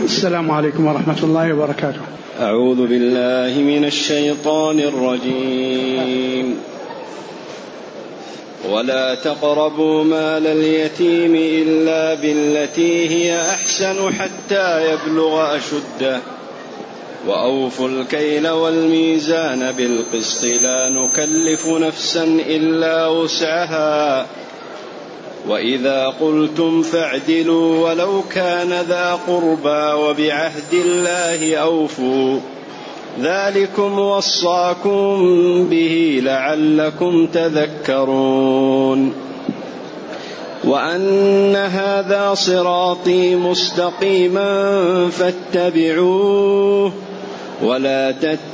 السلام عليكم ورحمة الله وبركاته. أعوذ بالله من الشيطان الرجيم. ولا تقربوا مال اليتيم إلا بالتي هي أحسن حتى يبلغ أشده وأوفوا الكيل والميزان بالقسط لا نكلف نفسا إلا وسعها وإذا قلتم فاعدلوا ولو كان ذا قربى وبعهد الله أوفوا ذلكم وصاكم به لعلكم تذكرون. وأن هذا صراطي مستقيما فاتبعوه ولا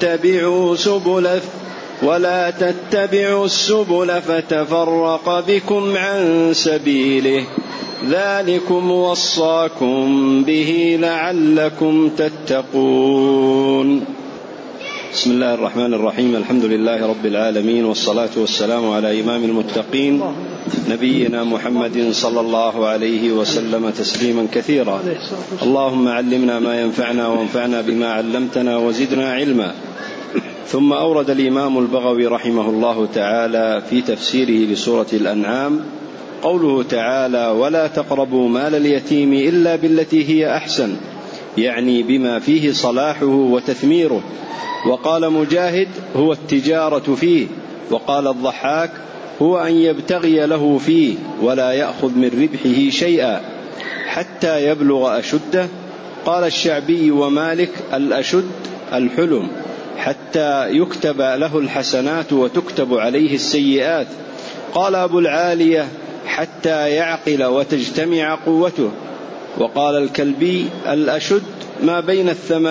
تتبعوا السبل فتفرق بكم عن سبيله ذلكم وصاكم به لعلكم تتقون. بسم الله الرحمن الرحيم. الحمد لله رب العالمين، والصلاة والسلام على إمام المتقين نبينا محمد صلى الله عليه وسلم تسليما كثيرا. اللهم علمنا ما ينفعنا وانفعنا بما علمتنا وزدنا علما. ثم أورد الإمام البغوي رحمه الله تعالى في تفسيره لسورة الأنعام قوله تعالى: ولا تقربوا مال اليتيم إلا بالتي هي أحسن، يعني بما فيه صلاحه وتثميره. وقال مجاهد: هو التجارة فيه. وقال الضحاك: هو أن يبتغي له فيه ولا يأخذ من ربحه شيئا حتى يبلغ أشده. قال الشعبي ومالك: الأشد الحلم، حتى يكتب له الحسنات وتكتب عليه السيئات. قال أبو العالية: حتى يعقل وتجتمع قوته. وقال الكلبي: الأشد ما بين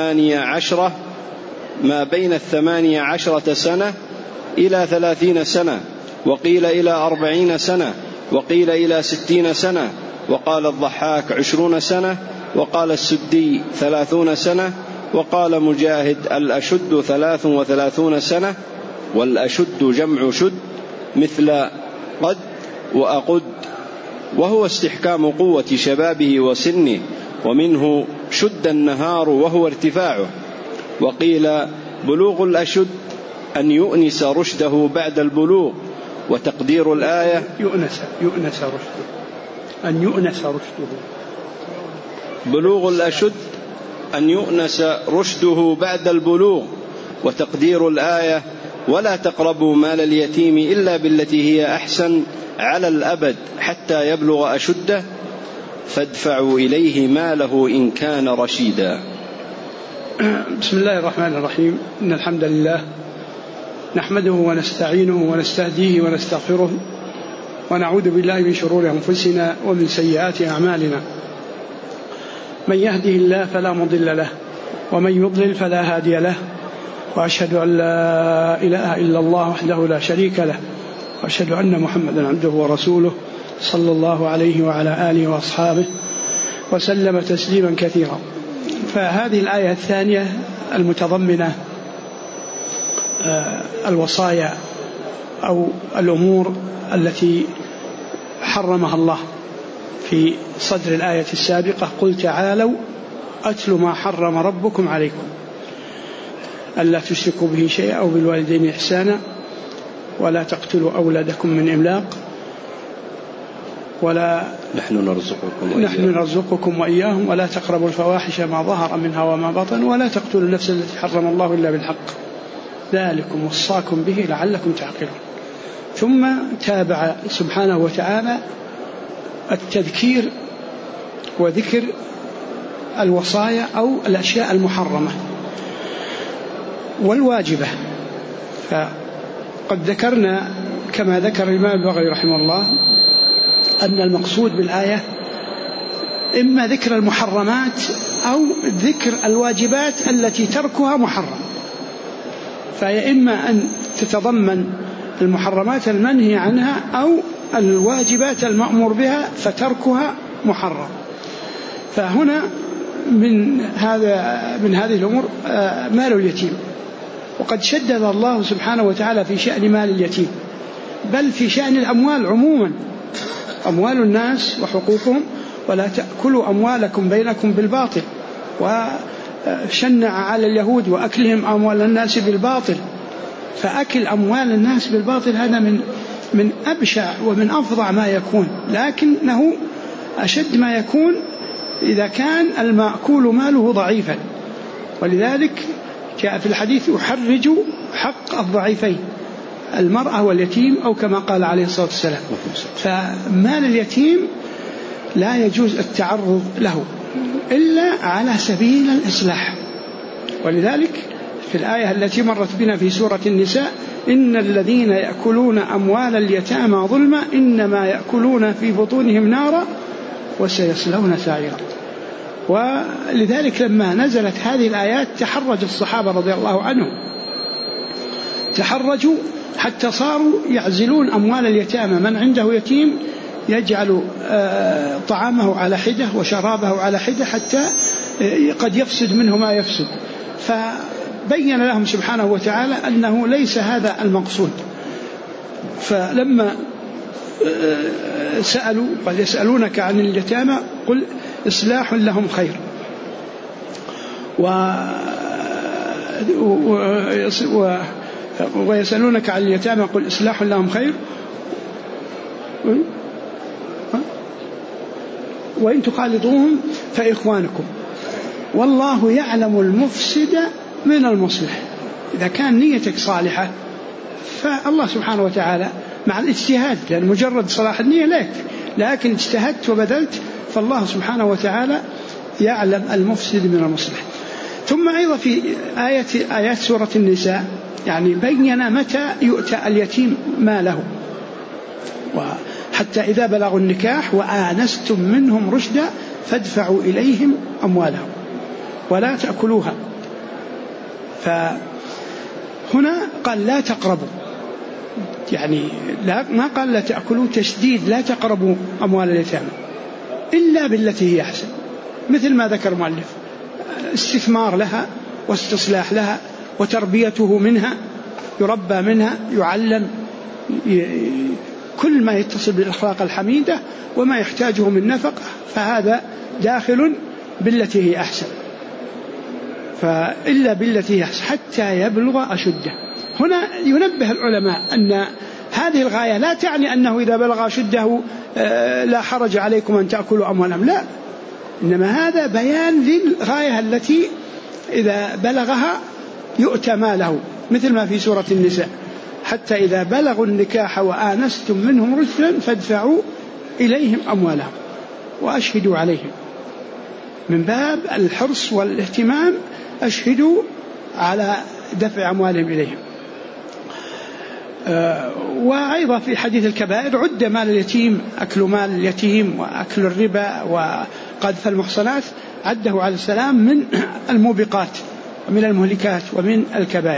18 سنة إلى 30 سنة، وقيل إلى 40 سنة، وقيل إلى 60 سنة. وقال الضحاك 20 سنة، وقال السدي 30 سنة، وقال مجاهد: الأشد 33 سنة. والأشد جمع شد مثل قد وأقد، وهو استحكام قوة شبابه وسنه، ومنه شد النهار وهو ارتفاعه. وقيل: بلوغ الأشد أن يؤنس رشده بعد البلوغ. وتقدير الآية يؤنس رشده. بلوغ الأشد أن يؤنس رشده بعد البلوغ. وتقدير الآية: ولا تقربوا مال اليتيم إلا بالتي هي أحسن على الأبد حتى يبلغ أشده فادفعوا إليه ماله إن كان رشيدا. بسم الله الرحمن الرحيم. إن الحمد لله نحمده ونستعينه ونستهديه ونستغفره، ونعوذ بالله من شرور أنفسنا ومن سيئات أعمالنا. من يهده الله فلا مضل له، ومن يضلل فلا هادي له. وأشهد أن لا إله إلا الله وحده لا شريك له، وأشهد أن محمدا عبده ورسوله صلى الله عليه وعلى آله وأصحابه وسلم تسليما كثيرا. فهذه الآية الثانية المتضمنة الوصايا أو الأمور التي حرمها الله في صدر الآية السابقة: قل تعالوا أتل ما حرم ربكم عليكم ألا تشركوا به شيئا وبالوالدين إحسانا ولا تقتلوا أولادكم من إملاق ولا نحن نرزقكم وإياهم ولا تقربوا الفواحش ما ظهر منها وما بطن ولا تقتلوا النفس التي حرم الله إلا بالحق ذلكم وصاكم به لعلكم تعقلون. ثم تابع سبحانه وتعالى التذكير وذكر الوصايا أو الأشياء المحرمة والواجبة. فقد ذكرنا كما ذكر الإمام البغوي رحمه الله أن المقصود بالآية إما ذكر المحرمات أو ذكر الواجبات التي تركها محرم. فهي إما أن تتضمن المحرمات المنهي عنها أو الواجبات المأمور بها فتركها محرم. فهنا من هذه الأمور مال اليتيم، وقد شدد الله سبحانه وتعالى في شأن مال اليتيم، بل في شأن الأموال عموما، أموال الناس وحقوقهم: ولا تأكلوا أموالكم بينكم بالباطل وشنع على اليهود وأكلهم أموال الناس بالباطل. فأكل أموال الناس بالباطل هذا من أبشع ومن أفظع ما يكون، لكنه أشد ما يكون إذا كان المأكول ماله ضعيفا. ولذلك جاء في الحديث يحرج حق الضعيفين المرأة واليتيم، أو كما قال عليه الصلاة والسلام. فمال اليتيم لا يجوز التعرض له إلا على سبيل الإصلاح. ولذلك في الآية التي مرت بنا في سورة النساء: إن الذين يأكلون أموال اليتامى ظلما إنما يأكلون في بطونهم نارا وسيصلون سعيرا. ولذلك لما نزلت هذه الآيات تحرج الصحابة رضي الله عنهم، تحرجوا حتى صاروا يعزلون أموال اليتامى. من عنده يتيم يجعل طعامه على حدة وشرابه على حدة حتى قد يفسد منه ما يفسد. فبين لهم سبحانه وتعالى أنه ليس هذا المقصود. فلما سألوا قال: يسألونك عن اليتامى قل إصلاح لهم خير، ويسألونك عن اليتامى قل إصلاح لهم خير وإن تخالطوهم فإخوانكم والله يعلم المفسد من المصلح. إذا كان نيتك صالحة فالله سبحانه وتعالى مع الاجتهاد، لأن مجرد صلاح النية لا يكفي، لكن اجتهدت وبذلت فالله سبحانه يعلم المفسد من المصلح. ثم أيضا في آيات سورة النساء يعني بين متى يؤتى اليتيم ماله: وحتى إذا بلغوا النكاح وآنستم منهم رشدا فادفعوا إليهم أموالهم ولا تأكلوها. فهنا قال لا تقربوا، يعني ما قال لا تأكلوا تشديد، لا تقربوا أموال اليتامى إلا بالتي هي أحسن، مثل ما ذكر المؤلف: استثمار لها واستصلاح لها وتربيته منها، يربى منها، يعلم كل ما يتصل بالأخلاق الحميدة وما يحتاجه من نفقة، فهذا داخل بالتي هي أحسن. فإلا بالتي هي أحسن حتى يبلغ أشده. هنا ينبه العلماء أن هذه الغاية لا تعني أنه إذا بلغ أشده لا حرج عليكم أن تأكلوا أموالهم، لا، إنما هذا بيان للغاية التي إذا بلغها يؤتى ماله، مثل ما في سورة النساء: حتى إذا بلغوا النكاح وآنستم منهم رشدا فادفعوا إليهم أموالهم وأشهدوا عليهم، من باب الحرص والاهتمام أشهدوا على دفع أموالهم إليهم. وأيضا في حديث الكبائر عد مال اليتيم، أكل مال اليتيم وأكل الربا وقذف المحصنات، عده عليه السلام من الموبقات ومن المهلكات ومن الكبائر.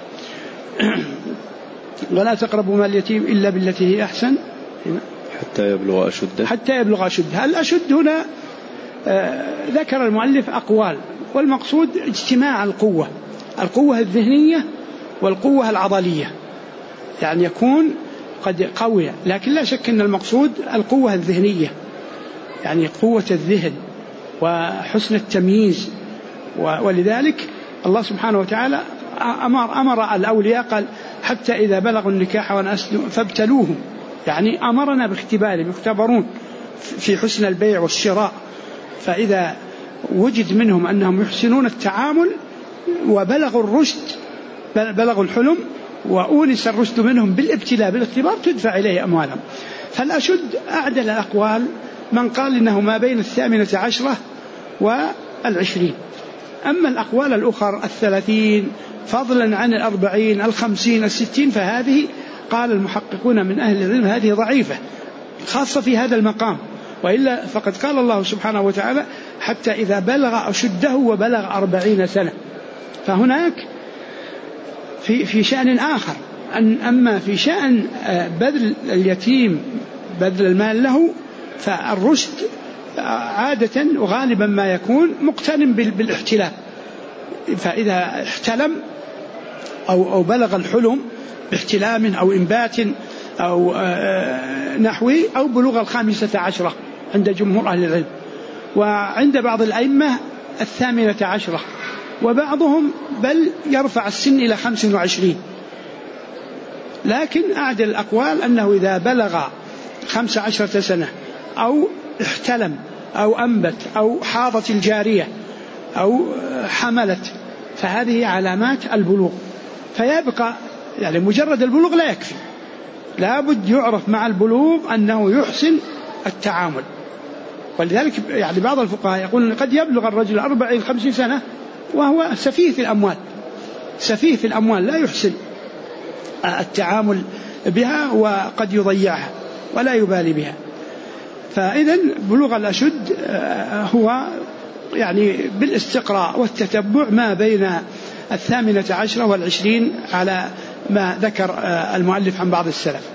ولا تقربوا مال اليتيم إلا بالتي هي أحسن حتى يبلغ أشده. الأشد هنا ذكر المؤلف أقوال، والمقصود اجتماع القوة الذهنية والقوة العضلية، يعني يكون قد قوي، لكن لا شك أن المقصود القوة الذهنية، يعني قوة الذهن وحسن التمييز. ولذلك الله سبحانه وتعالى أمر الأولياء قال: حتى إذا بلغوا النكاح وأنستم فابتلوهم، يعني أمرنا باختبارهم، يختبرون في حسن البيع والشراء. فإذا وجد منهم أنهم يحسنون التعامل وبلغوا الرشد، بلغوا الحلم وأونس الرشد منهم بالابتلاء بالاختبار، تدفع إليه أموالهم. فالأشد أعدل الأقوال من قال إنه ما بين 18 و20. أما الأقوال الأخرى 30 فضلا عن 40 50 60 فهذه قال المحققون من أهل العلم هذه ضعيفة، خاصة في هذا المقام. وإلا فقد قال الله سبحانه وتعالى: حتى إذا بلغ أشده وبلغ 40 سنة. فهناك في شأن آخر، أما في شأن بذل اليتيم، بذل المال له، فالرشد عادة وغالبا ما يكون مقترن بالاحتلام. فإذا احتلم أو بلغ الحلم باحتلام أو إنبات أو نحوي، أو بلغ 15 عند جمهور أهل العلم. وعند بعض الأئمة 18، وبعضهم بل يرفع السن إلى 25. لكن أعدل الأقوال أنه إذا بلغ 15 سنة أو احتلم أو أنبت أو حاضت الجارية أو حملت، فهذه علامات البلوغ. فيبقى يعني مجرد البلوغ لا يكفي، لابد يعرف مع البلوغ أنه يحسن التعامل. ولذلك يعني بعض الفقهاء يقول قد يبلغ الرجل 40-50 سنة وهو سفيه في الأموال لا يحسن التعامل بها، وقد يضيعها ولا يبالي بها. فإذا بلوغ الأشد هو يعني بالاستقراء والتتبع ما بين 18 و20 على ما ذكر المؤلف عن بعض السلف.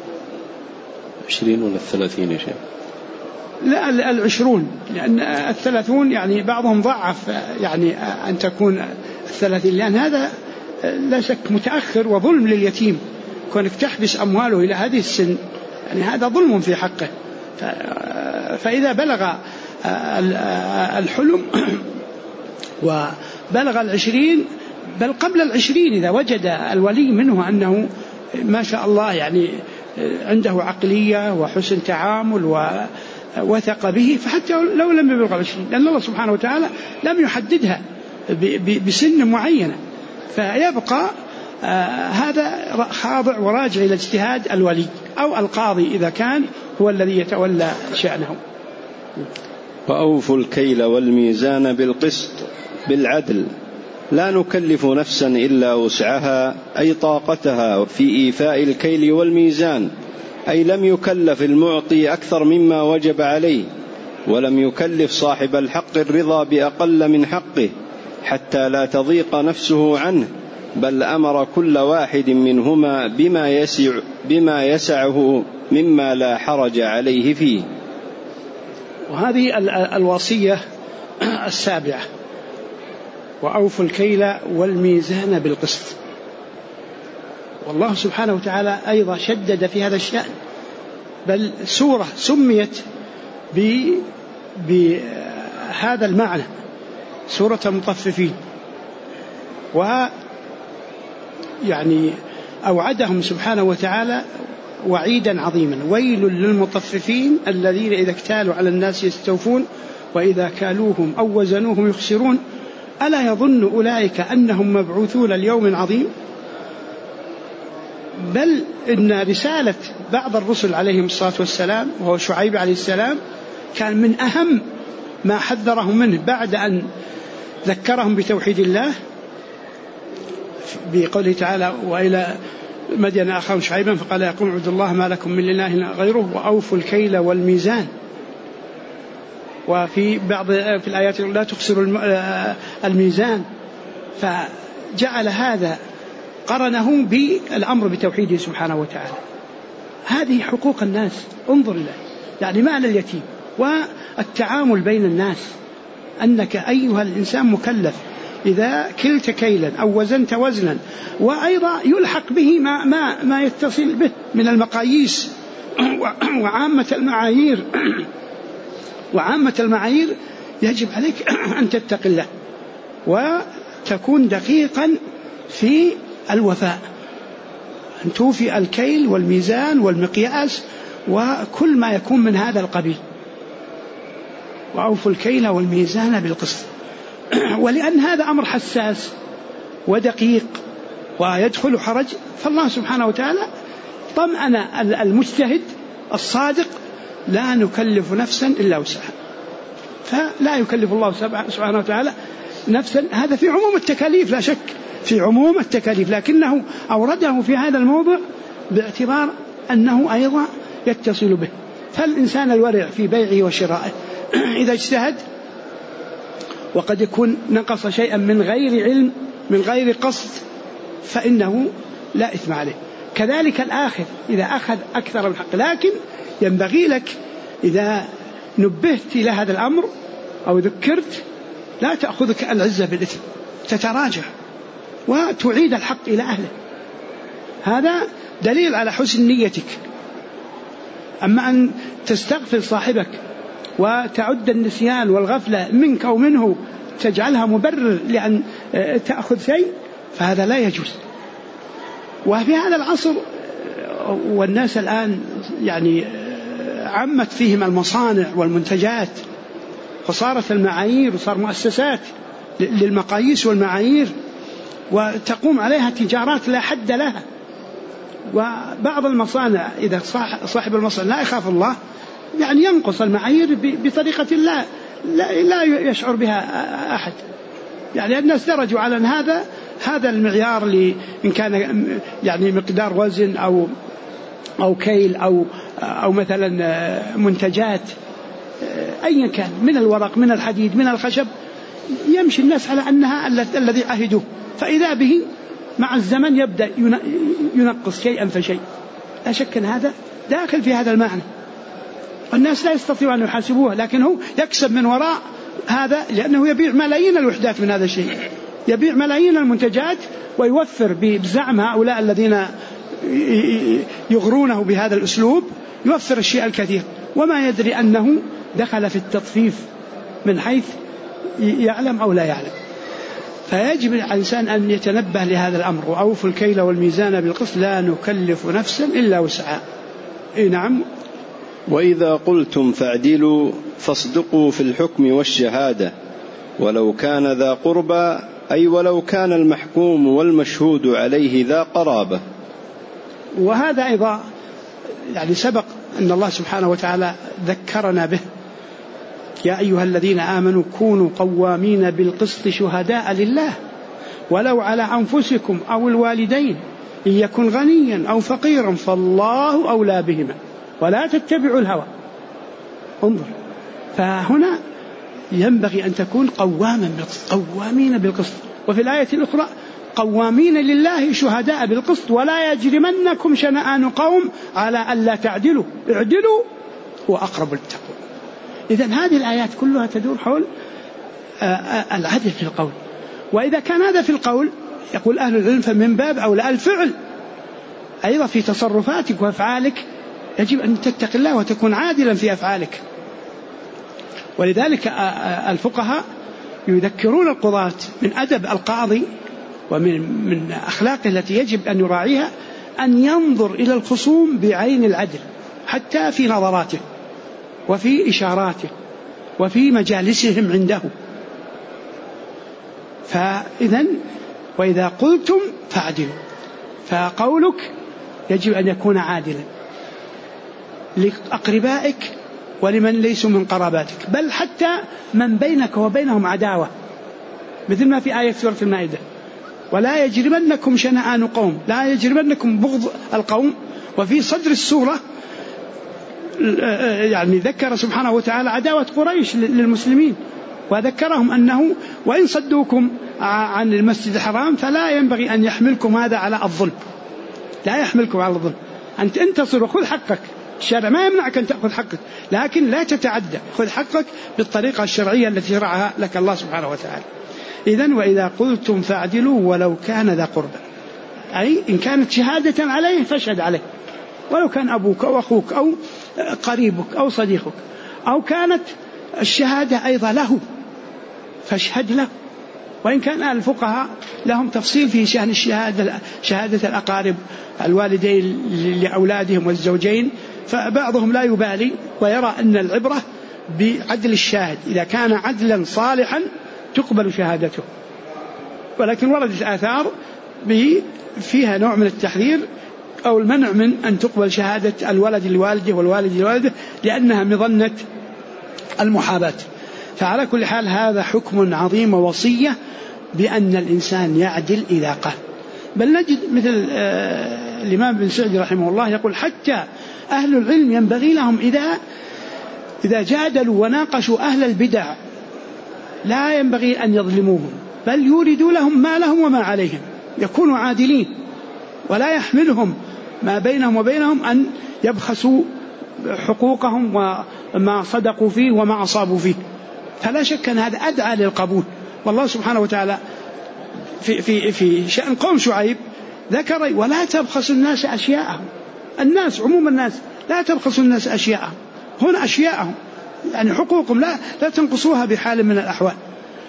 20 ولا 30 يا شيخ؟ لا 20، لأن 30 يعني بعضهم ضعف يعني أن تكون 30، لأن هذا لا شك متأخر وظلم لليتيم، كونك تحبس أمواله إلى هذه السن يعني هذا ظلم في حقه. فإذا بلغ الحلم وبلغ 20 بل قبل 20، إذا وجد الولي منه أنه ما شاء الله يعني عنده عقلية وحسن تعامل ووثق به، فحتى لو لم يبلغ 20، لأن الله سبحانه وتعالى لم يحددها بسن معينة، فيبقى هذا خاضع وراجع إلى اجتهاد الولي أو القاضي إذا كان هو الذي يتولى شأنه. وأوفوا الكيل والميزان بالقسط بالعدل لا نكلف نفسا إلا وسعها، أي طاقتها في إيفاء الكيل والميزان، أي لم يكلف المعطي أكثر مما وجب عليه، ولم يكلف صاحب الحق الرضا بأقل من حقه حتى لا تضيق نفسه عنه، بل أمر كل واحد منهما بما يسعه مما لا حرج عليه فيه. وهذه الوصية 7، وأوفوا الكيل والميزان بالقسط. والله سبحانه وتعالى أيضا شدد في هذا الشأن، بل سورة سميت بهذا المعنى، سورة المطففين، ويعني أوعدهم سبحانه وتعالى وعيدا عظيما: ويل للمطففين الذين إذا اكتالوا على الناس يستوفون وإذا كالوهم أو وزنوهم يخسرون ألا يظن أولئك أنهم مبعوثون ليوم عظيم. بل إن رسالة بعض الرسل عليهم الصلاة والسلام وهو شعيب عليه السلام كان من أهم ما حذرهم منه بعد أن ذكرهم بتوحيد الله بقوله تعالى: وإلى مدين أخاهم شعيبا فقال يا قوم اعبدوا الله ما لكم من إله غيره وأوفوا الكيل والميزان. وفي بعض في الآيات لا تخسروا الميزان، فجعل هذا قرنه بالأمر بتوحيده سبحانه وتعالى. هذه حقوق الناس، انظر له، يعني مال اليتيم والتعامل بين الناس، أنك أيها الإنسان مكلف إذا كلت كيلا أو وزنت وزنا، وأيضا يلحق به ما يتصل به من المقاييس وعامة المعايير يجب عليك أن تتق الله وتكون دقيقا في الوفاء، أن توفي الكيل والميزان والمقياس وكل ما يكون من هذا القبيل. وأوفوا الكيل والميزان بالقسط. ولأن هذا أمر حساس ودقيق ويدخل حرج، فالله سبحانه وتعالى طمأن المجتهد الصادق: لا نكلف نفسا إلا وسعها. فلا يكلف الله سبحانه وتعالى نفسا، هذا في عموم التكاليف لا شك، في عموم التكاليف، لكنه أورده في هذا الموضع باعتبار أنه أيضا يتصل به. فالإنسان الورع في بيعه وشرائه إذا اجتهد وقد يكون نقص شيئا من غير علم من غير قصد فإنه لا إثم عليه. كذلك الآخر إذا أخذ أكثر من حق، لكن ينبغي لك إذا نبهت إلى هذا الأمر أو ذكرت لا تأخذك العزة بالإثم، تتراجع وتعيد الحق إلى أهله. هذا دليل على حسن نيتك. أما أن تستغفر صاحبك وتعد النسيان والغفلة منك أو منه تجعلها مبرر لأن تأخذ شيء، فهذا لا يجوز. وفي هذا العصر والناس الآن يعني عمت فيهم المصانع والمنتجات، وصارت المعايير وصار مؤسسات للمقاييس والمعايير، وتقوم عليها تجارات لا حد لها. وبعض المصانع إذا صاحب المصنع لا يخاف الله يعني ينقص المعايير بطريقة لا يشعر بها أحد. يعني الناس درجوا على أن هذا المعيار إن كان يعني مقدار وزن أو كيل أو مثلا منتجات أيا كان من الورق من الحديد من الخشب، يمشي الناس على أنها الذي عهدوه، فإذا به مع الزمن يبدأ ينقص شيئا فشيء. لا شك أن هذا داخل في هذا المعنى. الناس لا يستطيعون أن يحاسبوه، لكن هو يكسب من وراء هذا، لأنه يبيع ملايين الوحدات من هذا الشيء، يبيع ملايين المنتجات، ويوفر بزعم هؤلاء الذين يغرونه بهذا الأسلوب، يوفر الشيء الكثير وما يدري أنه دخل في التطفيف من حيث يعلم أو لا يعلم. فيجب على الإنسان أن يتنبه لهذا الأمر. وأوفوا الكيل والميزان بالقسط لا نكلف نفسا إلا وسعها. نعم. وإذا قلتم فاعدلوا فاصدقوا في الحكم والشهادة ولو كان ذا قربى، أي ولو كان المحكوم والمشهود عليه ذا قرابة. وهذا أيضا يعني سبق أن الله سبحانه وتعالى ذكرنا به: يا أيها الذين آمنوا كونوا قوامين بالقسط شهداء لله ولو على أنفسكم أو الوالدين إن يكن غنيا أو فقيرا فالله أولى بهما ولا تتبعوا الهوى. انظر، فهنا ينبغي أن تكون قوامين بالقسط. وفي الآية الأخرى قوامين لله شهداء بالقسط ولا يجرمنكم شنآن قوم على ألا تعدلوا اعدلوا هو أقرب للتقوى. إذن هذه الآيات كلها تدور حول العدل في القول. وإذا كان هذا في القول يقول أهل العلم فمن باب أولى الفعل أيضا في تصرفاتك وأفعالك يجب أن تتق الله وتكون عادلا في أفعالك. ولذلك الفقهاء يذكرون القضاة من أدب القاضي ومن أخلاقه التي يجب أن يراعيها أن ينظر إلى الخصوم بعين العدل حتى في نظراته وفي إشاراته وفي مجالسهم عنده. فإذن وإذا قلتم فاعدلوا، فقولك يجب أن يكون عادلا لأقربائك ولمن ليسوا من قراباتك، بل حتى من بينك وبينهم عداوة، مثل ما في آية سورة المائدة: ولا يجرمنكم شنآن قوم، لا يجرمنكم بغض القوم. وفي صدر السورة يعني ذكر سبحانه وتعالى عداوة قريش للمسلمين، وذكرهم أنه وإن صدوكم عن المسجد الحرام فلا ينبغي أن يحملكم هذا على الظلم، لا يحملكم على الظلم، أن تنتصر وخذ حقك. الشرع ما يمنعك أن تأخذ حقك، لكن لا تتعدى، خذ حقك بالطريقة الشرعية التي شرعها لك الله سبحانه وتعالى. إذن وإذا قلتم فاعدلوا ولو كان ذا قربى، أي إن كانت شهادة عليه فاشهد عليه، ولو كان أبوك أو أخوك أو قريبك أو صديقك، أو كانت الشهادة أيضا له فاشهد له. وإن كان الفقهاء لهم تفصيل في شأن شهادة الأقارب الوالدين لأولادهم والزوجين، فبعضهم لا يبالي ويرى أن العبرة بعدل الشاهد، إذا كان عدلا صالحا تقبل شهادته. ولكن وردت آثار فيها نوع من التحذير أو المنع من أن تقبل شهادة الولد لوالده والوالد لوالده لأنها مظنة المحاباة. فعلى كل حال هذا حكم عظيم ووصية بأن الإنسان يعدل إذا قال. بل نجد مثل الإمام بن سعدي رحمه الله يقول: حتى أهل العلم ينبغي لهم إذا جادلوا وناقشوا أهل البدع لا ينبغي أن يظلموهم، بل يوردوا لهم ما لهم وما عليهم، يكونوا عادلين، ولا يحملهم ما بينهم وبينهم أن يبخسوا حقوقهم وما صدقوا فيه وما أصابوا فيه. فلا شك أن هذا أدعى للقبول. والله سبحانه وتعالى في شأن قوم شعيب ذكر: ولا تبخسوا الناس أشياءهم. الناس عموم الناس لا تبخسوا الناس أشياءهم، هنا أشياءهم يعني حقوقهم لا تنقصوها بحال من الأحوال.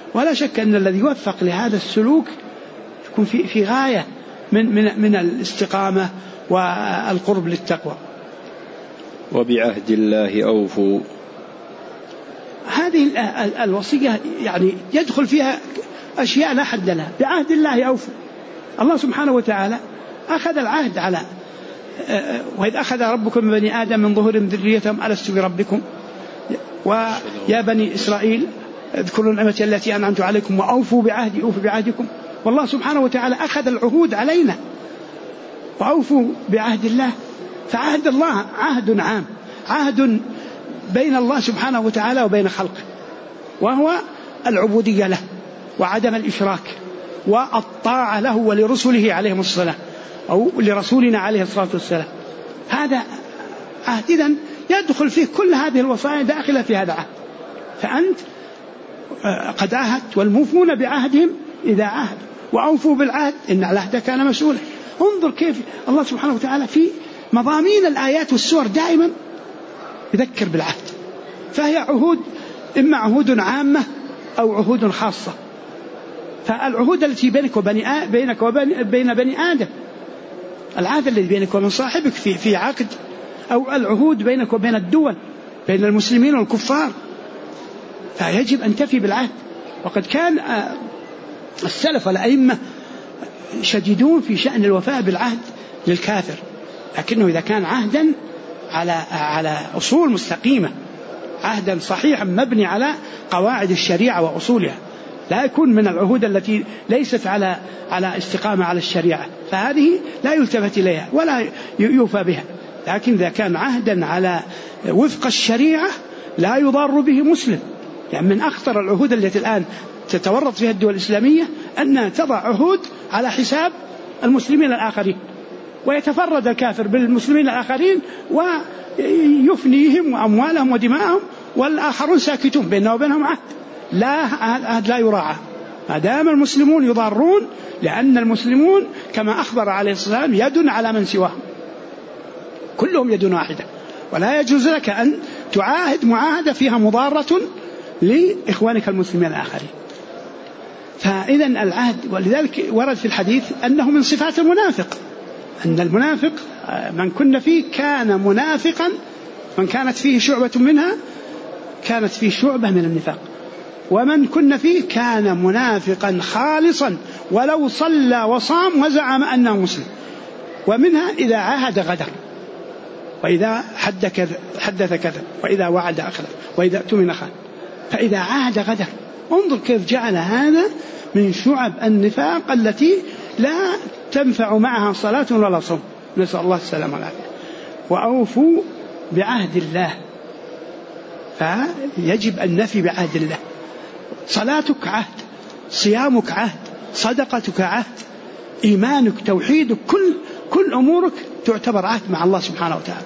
ولا شك أن الذي يوفق لهذا السلوك يكون في غاية من الاستقامة والقرب للتقوى. وبعهد الله أوفوا، هذه الوصية يعني يدخل فيها أشياء لا حد لها. بعهد الله أوفوا. الله سبحانه وتعالى أخذ العهد على وإذ أخذ ربكم من بني آدم من ظهورهم ذريتهم ألست بربكم ويا بني إسرائيل اذكروا نعمتي التي أنعمت عليكم وأوفوا بعهدي أوفوا بعهدكم. والله سبحانه وتعالى أخذ العهود علينا وأوفوا بعهد الله. فعهد الله عهد عام، عهد بين الله سبحانه وتعالى وبين خلقه، وهو العبودية له وعدم الإشراك والطاعة له ولرسله عليهم الصلاة أو لرسولنا عليه الصلاة والسلام. هذا عهد، إذن يدخل فيه كل هذه الوصايا داخلة في هذا العهد. فأنت قد عهدت والموفون بعهدهم إذا عهد وأوفوا بالعهد إن العهد كان مسؤولا. انظر كيف الله سبحانه وتعالى في مضامين الآيات والسور دائما يذكر بالعهد، فهي عهود إما عهود عامة أو عهود خاصة. فالعهود التي بينك وبين بني آدم، العهد الذي بينك وبين صاحبك في عقد، أو العهود بينك وبين الدول بين المسلمين والكفار، فيجب أن تفي بالعهد. وقد كان السلف والأئمة شديدون في شأن الوفاء بالعهد للكافر، لكنه إذا كان عهدا على أصول مستقيمة، عهدا صحيحا مبني على قواعد الشريعة وأصولها، لا يكون من العهود التي ليست على استقامة على الشريعة، فهذه لا يلتفت إليها ولا يوفى بها. لكن إذا كان عهدا على وفق الشريعة لا يضار به مسلم. يعني من أخطر العهود التي الآن تتورط فيها الدول الإسلامية أنها تضع عهود على حساب المسلمين الآخرين، ويتفرد الكافر بالمسلمين الآخرين ويفنيهم وأموالهم ودماءهم، والآخرون ساكتون بيننا وبينهم عهد لا يراعى. ما دام المسلمون يضارون، لأن المسلمون كما أخبر عليه الصلاة والسلام يد على من سواهم، كلهم يد واحدة، ولا يجوز لك أن تعاهد معاهدة فيها مضارة لإخوانك المسلمين الآخرين. فإذا العهد، ولذلك ورد في الحديث أنه من صفات المنافق، أن المنافق من كن فيه كان منافقا، من كانت فيه شعبة منها كانت فيه شعبة من النفاق، ومن كن فيه كان منافقا خالصا ولو صلى وصام وزعم أنه مسلم. ومنها إذا عاهد غدر، وإذا حدث كذب، وإذا وعد أخلف، وإذا اؤتمن خان. فإذا عاهد غدر، انظر كيف جعل هذا من شعب النفاق التي لا تنفع معها صلاة ولا صوم، نسأل الله السلامة والعافية. وأوفوا بعهد الله، فيجب أن نفي بعهد الله. صلاتك عهد، صيامك عهد، صدقتك عهد، إيمانك، توحيدك، كل أمورك تعتبر عهد مع الله سبحانه وتعالى.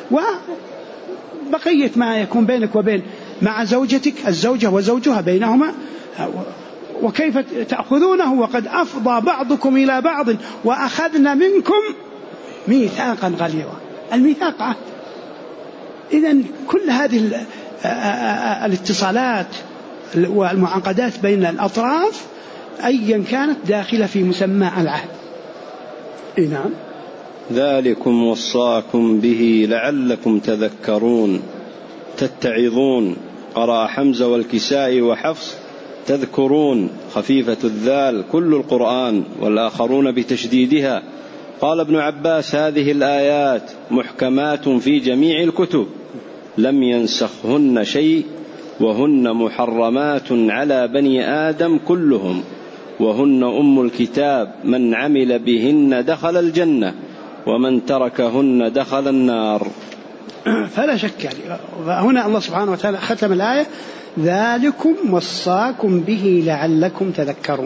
وبقية ما يكون بينك وبين مع زوجتك، الزوجة وزوجها بينهما، وكيف تأخذونه وقد أفضى بعضكم إلى بعض وأخذنا منكم ميثاقا غليظا. الميثاق عهد. إذن كل هذه الاتصالات والمعاقدات بين الأطراف أيا كانت داخلة في مسمى العهد. نعم. ذلكم وصاكم به لعلكم تذكرون تتعظون. قرأ حمزة والكسائي وحفص تذكرون خفيفة الذال كل القرآن، والآخرون بتشديدها. قال ابن عباس: هذه الآيات محكمات في جميع الكتب لم ينسخهن شيء، وهن محرمات على بني آدم كلهم، وهن أم الكتاب، من عمل بهن دخل الجنة ومن تركهن دخل النار. فلا شك يعني هنا الله سبحانه وتعالى ختم الآية: ذلكم وصاكم به لعلكم تذكرون.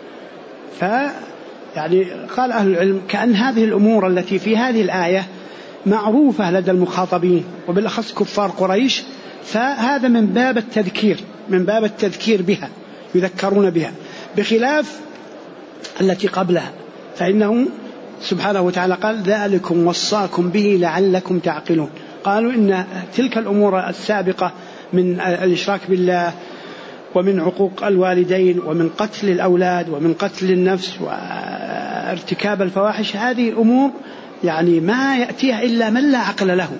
يعني قال أهل العلم كأن هذه الأمور التي في هذه الآية معروفة لدى المخاطبين وبالأخص كفار قريش، فهذا من باب التذكير بها، يذكرون بها، بخلاف التي قبلها، فإنه سبحانه وتعالى قال: ذلكم وصاكم به لعلكم تعقلون. قالوا إن تلك الأمور السابقة من الإشراك بالله ومن عقوق الوالدين ومن قتل الأولاد ومن قتل النفس وارتكاب الفواحش. هذه أمور يعني ما يأتيها إلا من لا عقل له،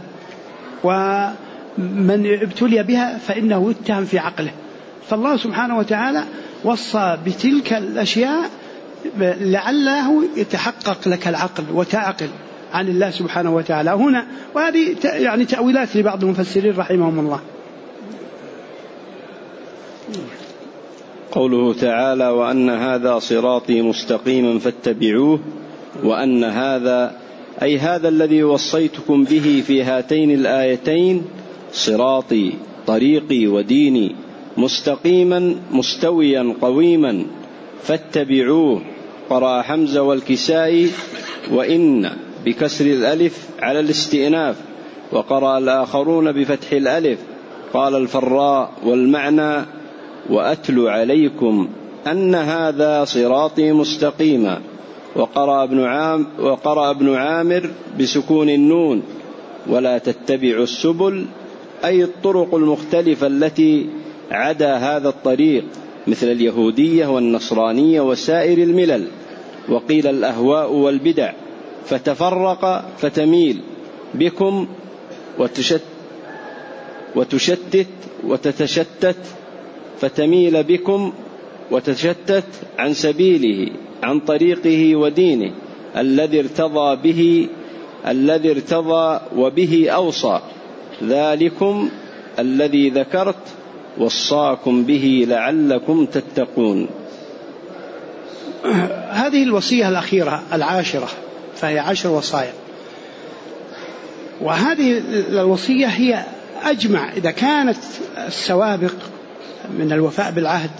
ومن ابتلي بها فإنه يتهم في عقله. فالله سبحانه وتعالى وصى بتلك الأشياء لعله يتحقق لك العقل وتعقل عن الله سبحانه وتعالى هنا. وهذه يعني تأويلات لبعض المفسرين رحمهم الله. قوله تعالى: وأن هذا صراطي مستقيما فاتبعوه، وأن هذا أي هذا الذي وصيتكم به في هاتين الآيتين صراطي طريقي وديني مستقيما مستويا قويما فاتبعوه. قرأ حمزة والكسائي وإن بكسر الألف على الاستئناف، وقرأ الآخرون بفتح الألف. قال الفراء: والمعنى وأتل عليكم أن هذا صراطي مستقيما. وقرأ ابن عامر بسكون النون: ولا تتبعوا السبل أي الطرق المختلفة التي عدا هذا الطريق مثل اليهودية والنصرانية وسائر الملل. وقيل الأهواء والبدع، فتفرق فتميل بكم وتشتت وتتشتت، فتميل بكم وتشتت عن سبيله عن طريقه ودينه الذي ارتضى وبه أوصى. ذلكم الذي ذكرت وصاكم به لعلكم تتقون. هذه الوصية الأخيرة العاشرة، فهي 10 وصايا، وهذه الوصية هي أجمع. إذا كانت السوابق من الوفاء بالعهد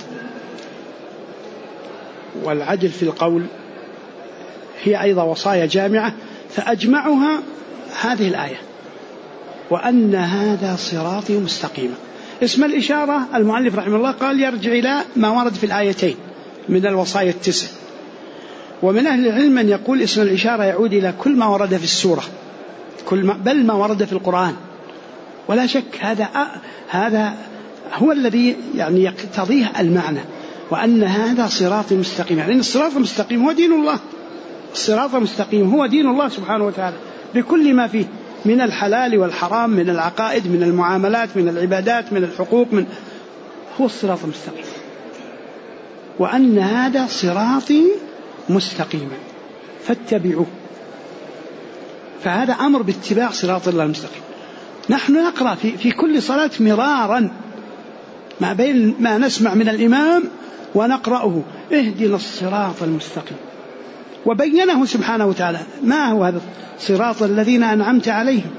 والعدل في القول هي أيضا وصايا جامعة، فأجمعها هذه الآية: وأن هذا صراطي مستقيما. اسم الإشارة المؤلف رحمه الله قال يرجع إلى ما ورد في الآيتين من الوصايا 9. ومن أهل العلم من يقول اسم الإشارة يعود إلى كل ما ورد في السورة، بل ما ورد في القرآن. ولا شك هذا هو الذي يعني يقتضيه المعنى، وأن هذا صراطي مستقيم، يعني الصراط المستقيم هو دين الله. الصراط المستقيم هو دين الله سبحانه وتعالى بكل ما فيه من الحلال والحرام، من العقائد، من المعاملات، من العبادات، من الحقوق، هو الصراط المستقيم. وأن هذا صراطي مستقيما فاتبعوه. فهذا أمر باتباع صراط الله المستقيم. نحن نقرأ في كل صلاة مرارا ما بين ما نسمع من الإمام ونقرأه: اهدنا الصراط المستقيم. وبينه سبحانه وتعالى ما هو هذا صراط الذين أنعمت عليهم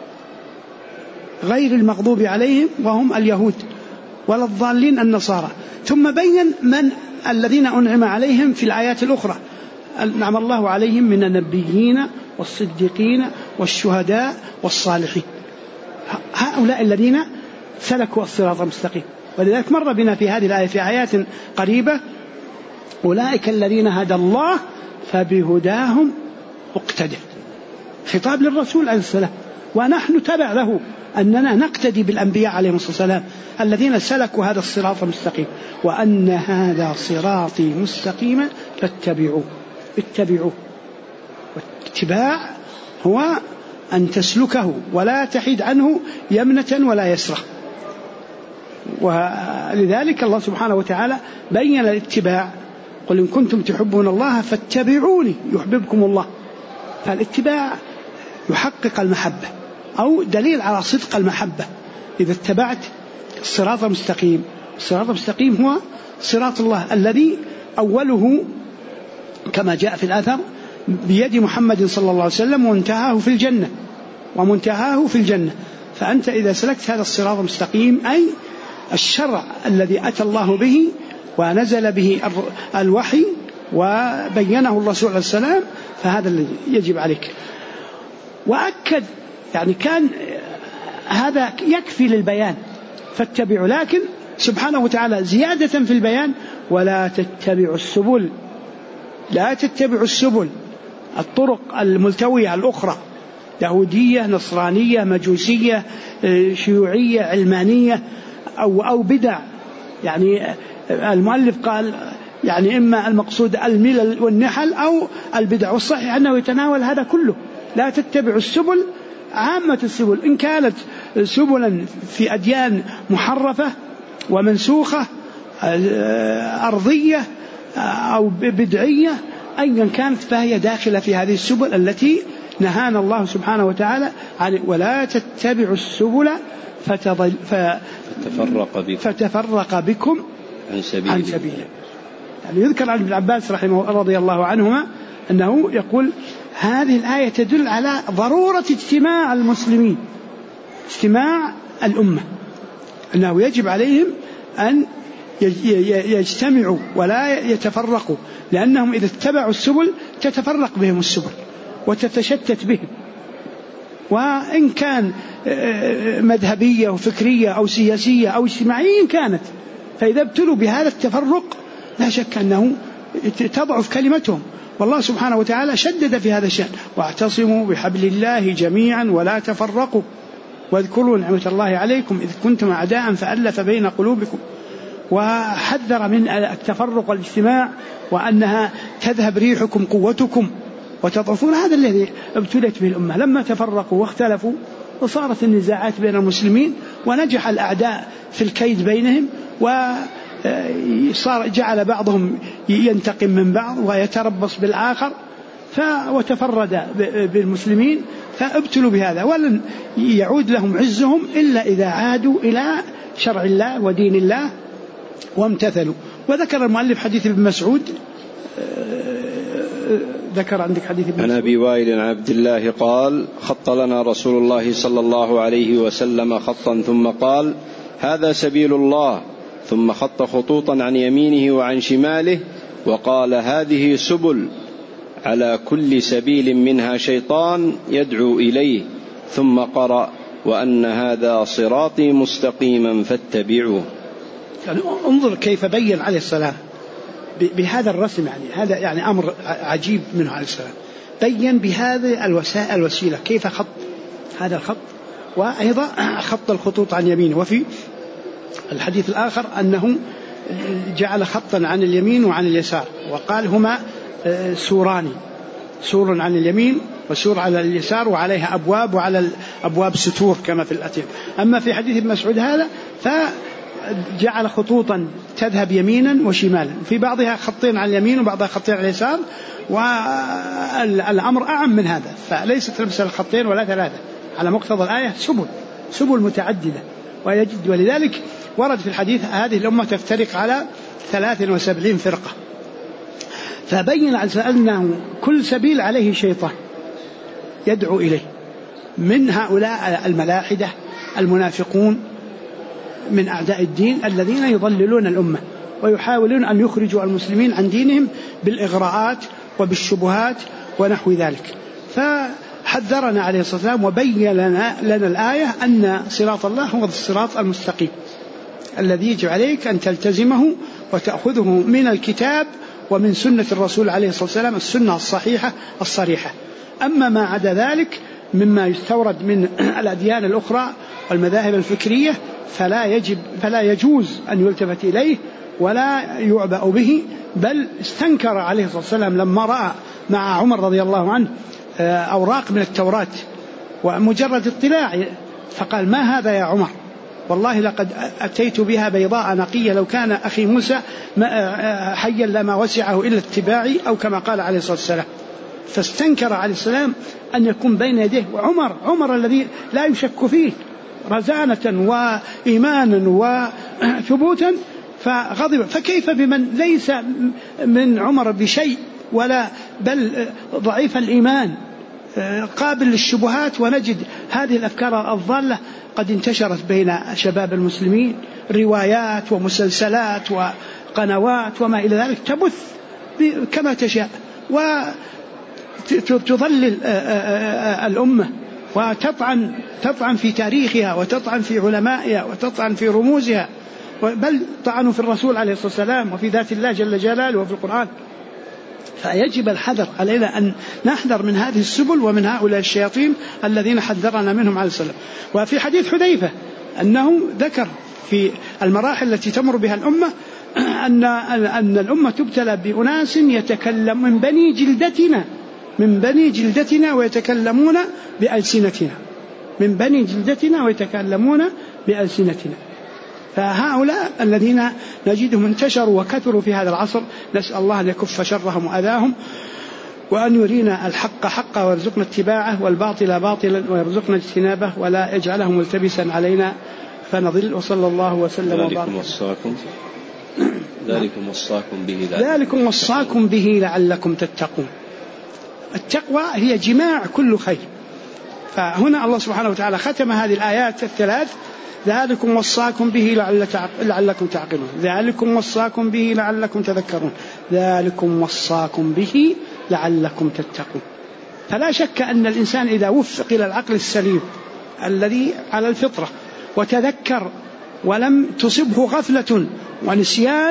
غير المغضوب عليهم وهم اليهود ولا الضالين النصارى. ثم بين من الذين أنعم عليهم في الآيات الأخرى: أنعم الله عليهم من النبيين والصديقين والشهداء والصالحين. هؤلاء الذين سلكوا الصراط المستقيم. ولذلك مر بنا في هذه الآية في آيات قريبة: أولئك الذين هدى الله فبهداهم اقتدى. خطاب للرسول عليه السلام، ونحن تبع له أننا نقتدي بالأنبياء عليهم الصلاة والسلام الذين سلكوا هذا الصراط المستقيم. وأن هذا صراطي مستقيما فاتبعوه. اتبعوه، والاتباع هو أن تسلكه ولا تحيد عنه يمنة ولا يسرة. ولذلك الله سبحانه وتعالى بين الاتباع: قل إن كنتم تحبون الله فاتبعوني يحببكم الله. فالاتباع يحقق المحبة أو دليل على صدق المحبة. إذا اتبعت الصراط المستقيم، الصراط المستقيم هو صراط الله الذي أوله كما جاء في الأثر بيد محمد صلى الله عليه وسلم ومنتهاه في الجنة. فأنت إذا سلكت هذا الصراط المستقيم أي الشرع الذي أتى الله به ونزل به الوحي وبينه الله سبحانه وتعالى، فهذا الذي يجب عليك. وأكد يعني كان هذا يكفي للبيان فاتبعوا، لكن سبحانه وتعالى زيادة في البيان: ولا تتبعوا السبل. لا تتبعوا السبل، الطرق الملتوية الأخرى، يهودية، نصرانية، مجوسية، شيوعية، علمانية أو بدع يعني المؤلف قال يعني إما المقصود الملل والنحل أو البدع، والصحيح أنه يتناول هذا كله. لا تتبعوا السبل، عامة السبل، إن كانت سبلا في أديان محرفة ومنسوخة أرضية أو بدعية أيا كانت، فهي داخلة في هذه السبل التي نهانا الله سبحانه وتعالى عن ولا تتبعوا السبل فتفرق بكم عن سبيله. يعني يذكر عن ابن عباس رضي الله عنهما أنه يقول هذه الآية تدل على ضرورة اجتماع المسلمين، اجتماع الأمة، أنه يجب عليهم أن يجتمعوا ولا يتفرقوا، لأنهم إذا اتبعوا السبل تتفرق بهم السبل وتتشتت بهم، وإن كان مذهبية وفكرية أو سياسية أو اجتماعية كانت، فإذا ابتلوا بهذا التفرق لا شك أنه تضعف كلمتهم. والله سبحانه وتعالى شدد في هذا الشأن: واعتصموا بحبل الله جميعا ولا تفرقوا واذكروا نعمة الله عليكم إذ كنتم أعداء فألف بين قلوبكم. وحذر من التفرق والاجتماع وأنها تذهب ريحكم قوتكم وتضعفون. هذا الذي ابتلت به الأمة لما تفرقوا واختلفوا وصارت النزاعات بين المسلمين، ونجح الأعداء في الكيد بينهم، وصار جعل بعضهم ينتقم من بعض ويتربص بالآخر، وتفرد بالمسلمين، فابتلوا بهذا، ولن يعود لهم عزهم إلا إذا عادوا إلى شرع الله ودين الله وامتثلوا. وذكر المؤلف حديث ابن مسعود، ذكر عندك حديث ابن مسعود عن أبي وائل عن عبد الله قال: خط لنا رسول الله صلى الله عليه وسلم خطا ثم قال: هذا سبيل الله، ثم خط خطوطا عن يمينه وعن شماله وقال: هذه سبل، على كل سبيل منها شيطان يدعو إليه، ثم قرأ: وأن هذا صراطي مستقيما فاتبعوه. يعني انظر كيف بين عليه السلام بهذا الرسم، يعني هذا يعني أمر عجيب منه عليه السلام، بين بهذه الوسيلة كيف خط هذا الخط، وأيضا خط الخطوط عن يمينه. وفي الحديث الآخر أنه جعل خطا عن اليمين وعن اليسار، وقال هما سوران، سور عن اليمين وسور على اليسار، وعليها أبواب، وعلى الأبواب ستور كما في الأتم. أما في حديث ابن مسعود هذا فجعل خطوطا تذهب يمينا وشمالا، في بعضها خطين على اليمين وبعضها خطين على اليسار، والأمر أعم من هذا، فليست المسألة خطين ولا ثلاثة، على مقتضى الآية سبل متعددة. ولذلك ورد في الحديث هذه الأمة تفترق على 73 فرقة، فبين أنه كل سبيل عليه شيطان يدعو إليه، من هؤلاء الملاحدة المنافقون من أعداء الدين الذين يضللون الأمة ويحاولون أن يخرجوا المسلمين عن دينهم بالإغراءات وبالشبهات ونحو ذلك. فحذرنا عليه الصلاة والسلام وبين لنا الآية أن صراط الله هو الصراط المستقيم الذي يجب عليك أن تلتزمه وتأخذه من الكتاب ومن سنة الرسول عليه الصلاة والسلام، السنة الصحيحة الصريحة. أما ما عدا ذلك مما يستورد من الأديان الأخرى والمذاهب الفكرية فلا يجوز أن يلتفت إليه ولا يعبأ به، بل استنكر عليه الصلاة والسلام لما رأى مع عمر رضي الله عنه أوراق من التوراة ومجرد اطلاع، فقال: ما هذا يا عمر؟ والله لقد أتيت بها بيضاء نقية، لو كان أخي موسى حيا لما وسعه إلا اتباعي، أو كما قال عليه الصلاة والسلام. فاستنكر عليه السلام أن يكون بين يديه عمر الذي لا يشك فيه رزانة وإيمانا وثبوتا، فغضب. فكيف بمن ليس من عمر بشيء ولا بل ضعيف الإيمان قابل للشبهات؟ ونجد هذه الأفكار الضالة قد انتشرت بين شباب المسلمين، روايات ومسلسلات وقنوات وما إلى ذلك تبث كما تشاء وتضلل الأمة وتطعن في تاريخها وتطعن في علمائها وتطعن في رموزها، بل طعنوا في الرسول عليه الصلاة والسلام وفي ذات الله جل جلاله وفي القرآن. فيجب الحذر علينا أن نحذر من هذه السبل ومن هؤلاء الشياطين الذين حذرنا منهم عليه السلام. وفي حديث حذيفة أنه ذكر في المراحل التي تمر بها الأمة أن الأمة تبتلى بأناس يتكلم من بني جلدتنا ويتكلمون بألسنتنا فهؤلاء الذين نجدهم انتشروا وكثروا في هذا العصر، نسأل الله أن يكف شرهم وأذاهم، وأن يرينا الحق حقا ويرزقنا اتباعه والباطل باطلا ويرزقنا اجتنابه ولا يجعله ملتبسا علينا فنضل. وصلى الله وسلم وبارك. ذلكم وصاكم به لعلكم تتقون. التقوى هي جماع كل خير. فهنا الله سبحانه وتعالى ختم هذه الآيات الثلاث: ذلكم وصاكم به لعلكم تعقلون، ذلكم وصاكم به لعلكم تذكرون، ذلكم وصاكم به لعلكم تتقون. فلا شك أن الإنسان إذا وفق إلى العقل السليم الذي على الفطرة وتذكر ولم تصبه غفلة ونسيان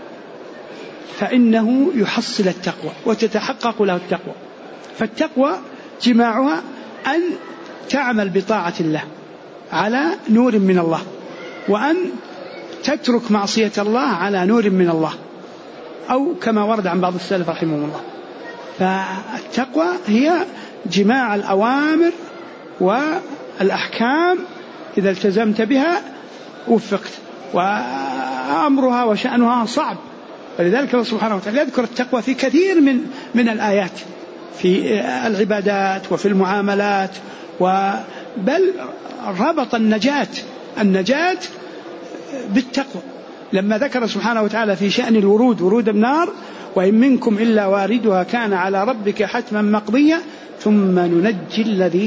فإنه يحصل التقوى وتتحقق له التقوى. فالتقوى جماعها أن تعمل بطاعة الله على نور من الله، وأن تترك معصية الله على نور من الله، أو كما ورد عن بعض السلف رحمهم الله. فالتقوى هي جماع الأوامر والأحكام، إذا التزمت بها وفقت، وأمرها وشأنها صعب. ولذلك الله سبحانه وتعالى يذكر التقوى في كثير من الآيات، في العبادات وفي المعاملات، بل ربط النجاة بالتقوى لما ذكر سبحانه وتعالى في شأن ورود النار: وإن منكم إلا واردها كان على ربك حتما مقضيا ثم ننجي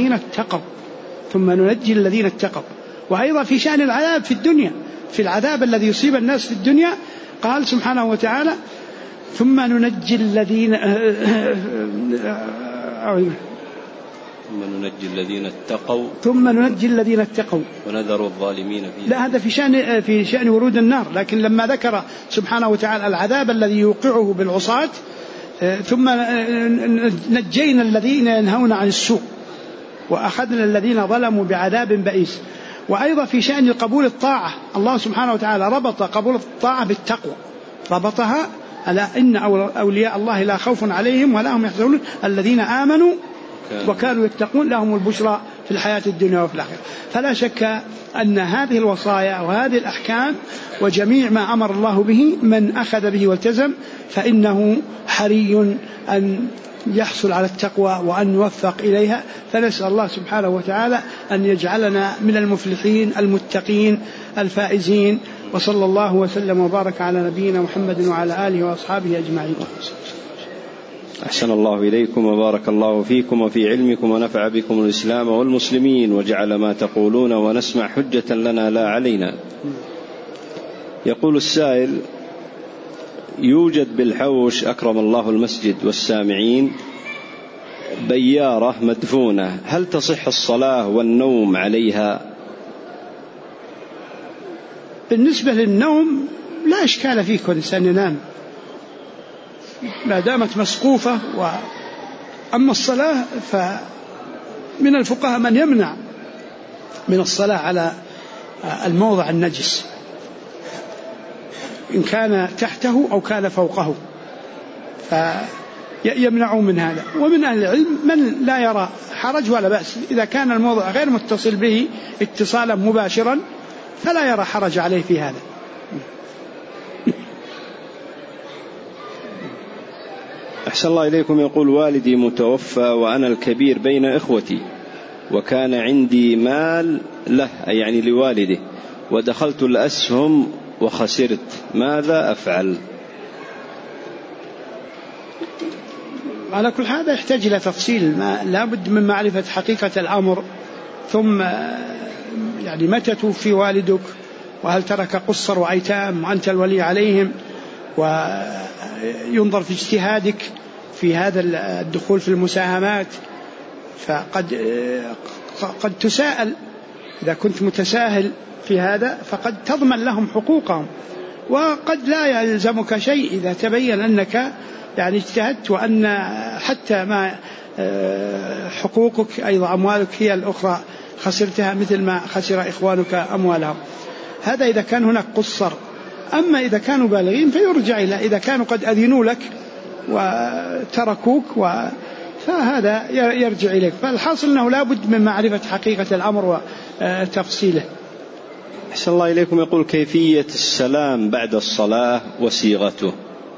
الذين اتقوا. وأيضا في شأن العذاب في الدنيا، في العذاب الذي يصيب الناس في الدنيا، قال سبحانه وتعالى: ثم ننجي الذين اتقوا ونذر الظالمين فيها. لا، هذا في شأن ورود النار. لكن لما ذكر سبحانه وتعالى العذاب الذي يوقعه بالعصاة: ثم نجينا الذين ينهون عن السوء وأخذنا الذين ظلموا بعذاب بئيس. وأيضا في شأن قبول الطاعة، الله سبحانه وتعالى ربط قبول الطاعة بالتقوى، ربطها على إن أولياء الله لا خوف عليهم ولا هم يحزنون الذين آمنوا وكانوا يتقون لهم البشرى في الحياة الدنيا وفي الآخرة. فلا شك أن هذه الوصايا وهذه الأحكام وجميع ما أمر الله به من أخذ به والتزم فإنه حري أن يحصل على التقوى وأن يوفق إليها. فنسأل الله سبحانه وتعالى أن يجعلنا من المفلحين المتقين الفائزين. وصلى الله وسلم وبارك على نبينا محمد وعلى آله وأصحابه أجمعين. أحسن الله إليكم وبارك الله فيكم وفي علمكم ونفع بكم الإسلام والمسلمين وجعل ما تقولون ونسمع حجة لنا لا علينا. يقول السائل: يوجد بالحوش أكرم الله المسجد والسامعين بيارة مدفونة، هل تصح الصلاة والنوم عليها؟ بالنسبة للنوم لا إشكال فيه، كل إنسان ينام ما دامت مسقوفة. أما الصلاة فمن الفقهاء من يمنع من الصلاة على الموضع النجس إن كان تحته أو كان فوقه، فيمنعوا من هذا. ومن أهل العلم من لا يرى حرج ولا بأس إذا كان الموضع غير متصل به اتصالا مباشرا، فلا يرى حرج عليه في هذا. أحسن الله إليكم. يقول: والدي متوفى وأنا الكبير بين إخوتي، وكان عندي مال له يعني لوالده، ودخلت الأسهم وخسرت، ماذا أفعل؟ على كل هذا يحتاج إلى تفصيل، لا بد من معرفة حقيقة الأمر، ثم يعني متى توفي والدك، وهل ترك قصر وأيتام وأنت الولي عليهم، وينظر في اجتهادك في هذا الدخول في المساهمات. فقد تساءل، إذا كنت متساهل في هذا فقد تضمن لهم حقوقهم، وقد لا يلزمك شيء إذا تبين أنك يعني اجتهدت، وأن حتى ما حقوقك أيضا أموالك هي الأخرى خسرتها مثل ما خسر إخوانك أموالهم. هذا إذا كان هناك قصر. أما إذا كانوا بالغين فيرجع إلى إذا كانوا قد أذنوا لك وتركوك فهذا يرجع إليك. فالحاصل أنه لا بد من معرفة حقيقة الأمر وتفصيله. أحسن الله إليكم. يقول كيفية السلام بعد الصلاة وصيغته؟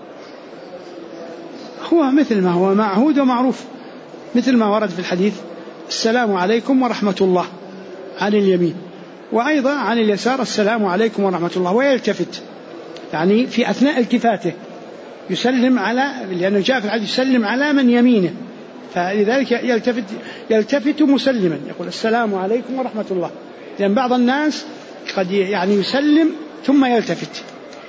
هو مثل ما هو معهود ومعروف، مثل ما ورد في الحديث: السلام عليكم ورحمة الله عن اليمين، وأيضا عن اليسار: السلام عليكم ورحمة الله. ويلتفت، يعني في أثناء التفاته يسلم على، لأنه جاء في الحديث يسلم على من يمينه، فلذلك يلتفت مسلما يقول: السلام عليكم ورحمة الله. لأن بعض الناس قد يعني يسلم ثم يلتفت،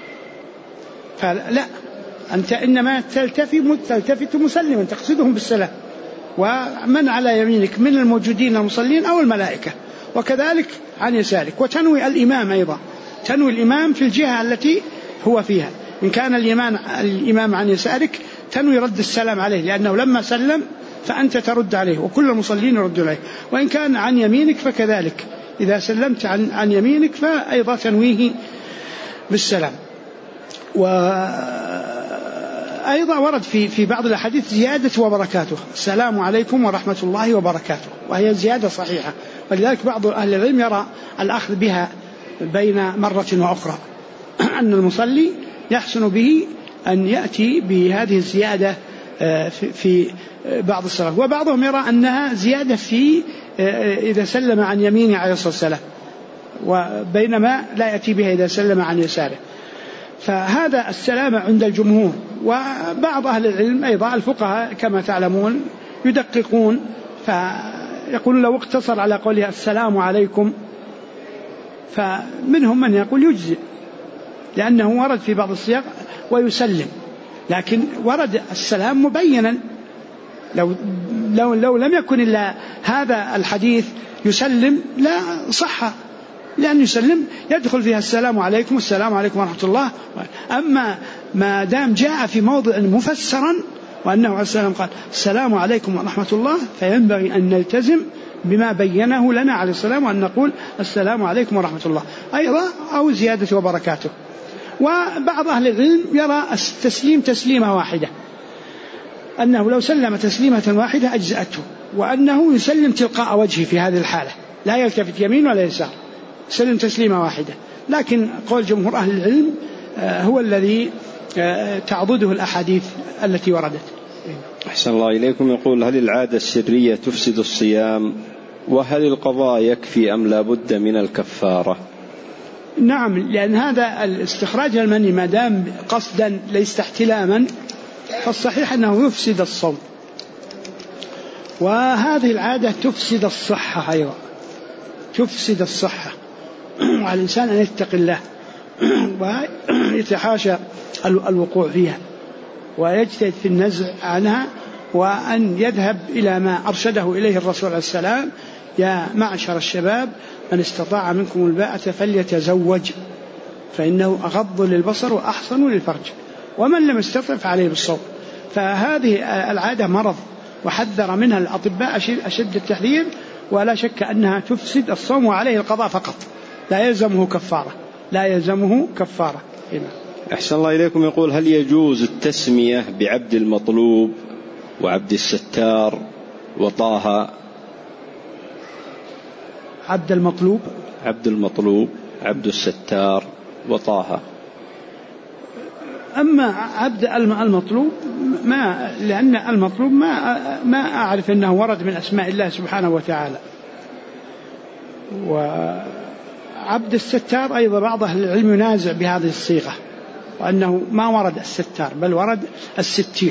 فلا، أنت إنما تلتفت مسلما تقصدهم بالسلام، ومن على يمينك من الموجودين المصلين أو الملائكة، وكذلك عن يسارك. وتنوي الإمام أيضا، تنوي الإمام في الجهة التي هو فيها. إن كان الإمام عن يسارك تنوي رد السلام عليه، لأنه لما سلم فأنت ترد عليه وكل المصلين يرد عليه. وإن كان عن يمينك فكذلك، إذا سلمت عن يمينك فأيضا تنويه بالسلام. وأيضا ورد في بعض الأحاديث زيادة وبركاته: السلام عليكم ورحمة الله وبركاته، وهي زيادة صحيحة. ولذلك بعض أهل العلم يرى الأخذ بها بين مرة وأخرى، أن المصلي يحسن به أن يأتي بهذه الزيادة في بعض الصلاة. وبعضهم يرى أنها زيادة في إذا سلم عن يمينه عليه الصلاة والسلام، وبينما لا يأتي بها إذا سلم عن يساره. فهذا السلام عند الجمهور. وبعض أهل العلم أيضا الفقهاء كما تعلمون يدققون، فيقول لو اقتصر على قوله السلام عليكم، فمنهم من يقول يجزئ، لأنه ورد في بعض السياق ويسلم، لكن ورد السلام مبينا. لو لم يكن إلا هذا الحديث يسلم لا صح، لأن يسلم يدخل فيها السلام عليكم والسلام عليكم ورحمة الله. أما ما دام جاء في موضع مفسرا وأنه عليه السلام قال السلام عليكم ورحمة الله، فينبغي أن نلتزم بما بينه لنا عليه السلام، وأن نقول السلام عليكم ورحمة الله أيضا، أو زيادة وبركاته. وبعض أهل العلم يرى التسليم تسليمة واحدة، أنه لو سلم تسليمة واحدة أجزأته، وأنه يسلم تلقاء وجهه في هذه الحالة، لا يلتفت يمين ولا يسار، سلم تسليمة واحدة. لكن قول جمهور أهل العلم هو الذي تعضده الأحاديث التي وردت. أحسن الله إليكم. يقول: هل العادة السرية تفسد الصيام؟ وهل القضاء يكفي أم لا بد من الكفارة؟ نعم، لأن هذا الاستخراج المني ما دام قصدا ليس احتلاما فالصحيح أنه يفسد الصوم، وهذه العادة تفسد الصحة أيضا، تفسد الصحة. وعلى الإنسان أن يتقي الله ويتحاشى الوقوع فيها، ويجتهد في النزع عنها، وأن يذهب إلى ما أرشده إليه الرسول عليه السلام: يا معشر الشباب من استطاع منكم الباءة فليتزوج فإنه أغض للبصر وأحصن للفرج، ومن لم يستطع فعليه بالصوم. فهذه العادة مرض، وحذر منها الأطباء أشد التحذير، ولا شك أنها تفسد الصوم، وعليه القضاء فقط، لا يلزمه كفارة، لا يلزمه كفارة. أحسن الله إليكم. يقول: هل يجوز التسمية بعبد المطلوب وعبد الستار وطه؟ عبد المطلوب، عبد الستار وطه. أما عبد المطلوب ما، لأن المطلوب ما أعرف أنه ورد من أسماء الله سبحانه وتعالى. وعبد الستار أيضا بعض أهل العلم ينازع بهذه الصيغة، وأنه ما ورد الستار بل ورد الستير.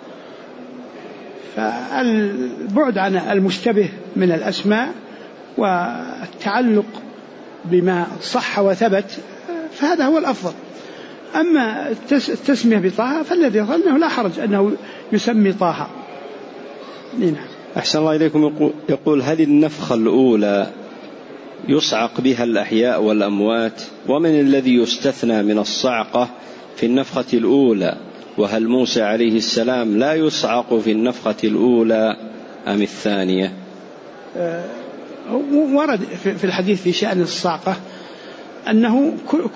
فالبعد عن المشتبه من الأسماء والتعلق بما صح وثبت فهذا هو الأفضل. أما التسمية بطه فالذي يظن أنه لا حرج أنه يسمي طه. نعم. أحسن الله إليكم. يقول: هل النفخة الأولى يصعق بها الأحياء والأموات؟ ومن الذي يستثنى من الصعقة في النفخة الأولى؟ وهل موسى عليه السلام لا يصعق في النفخة الأولى أم الثانية؟ ورد في الحديث في شأن الصعقة أنه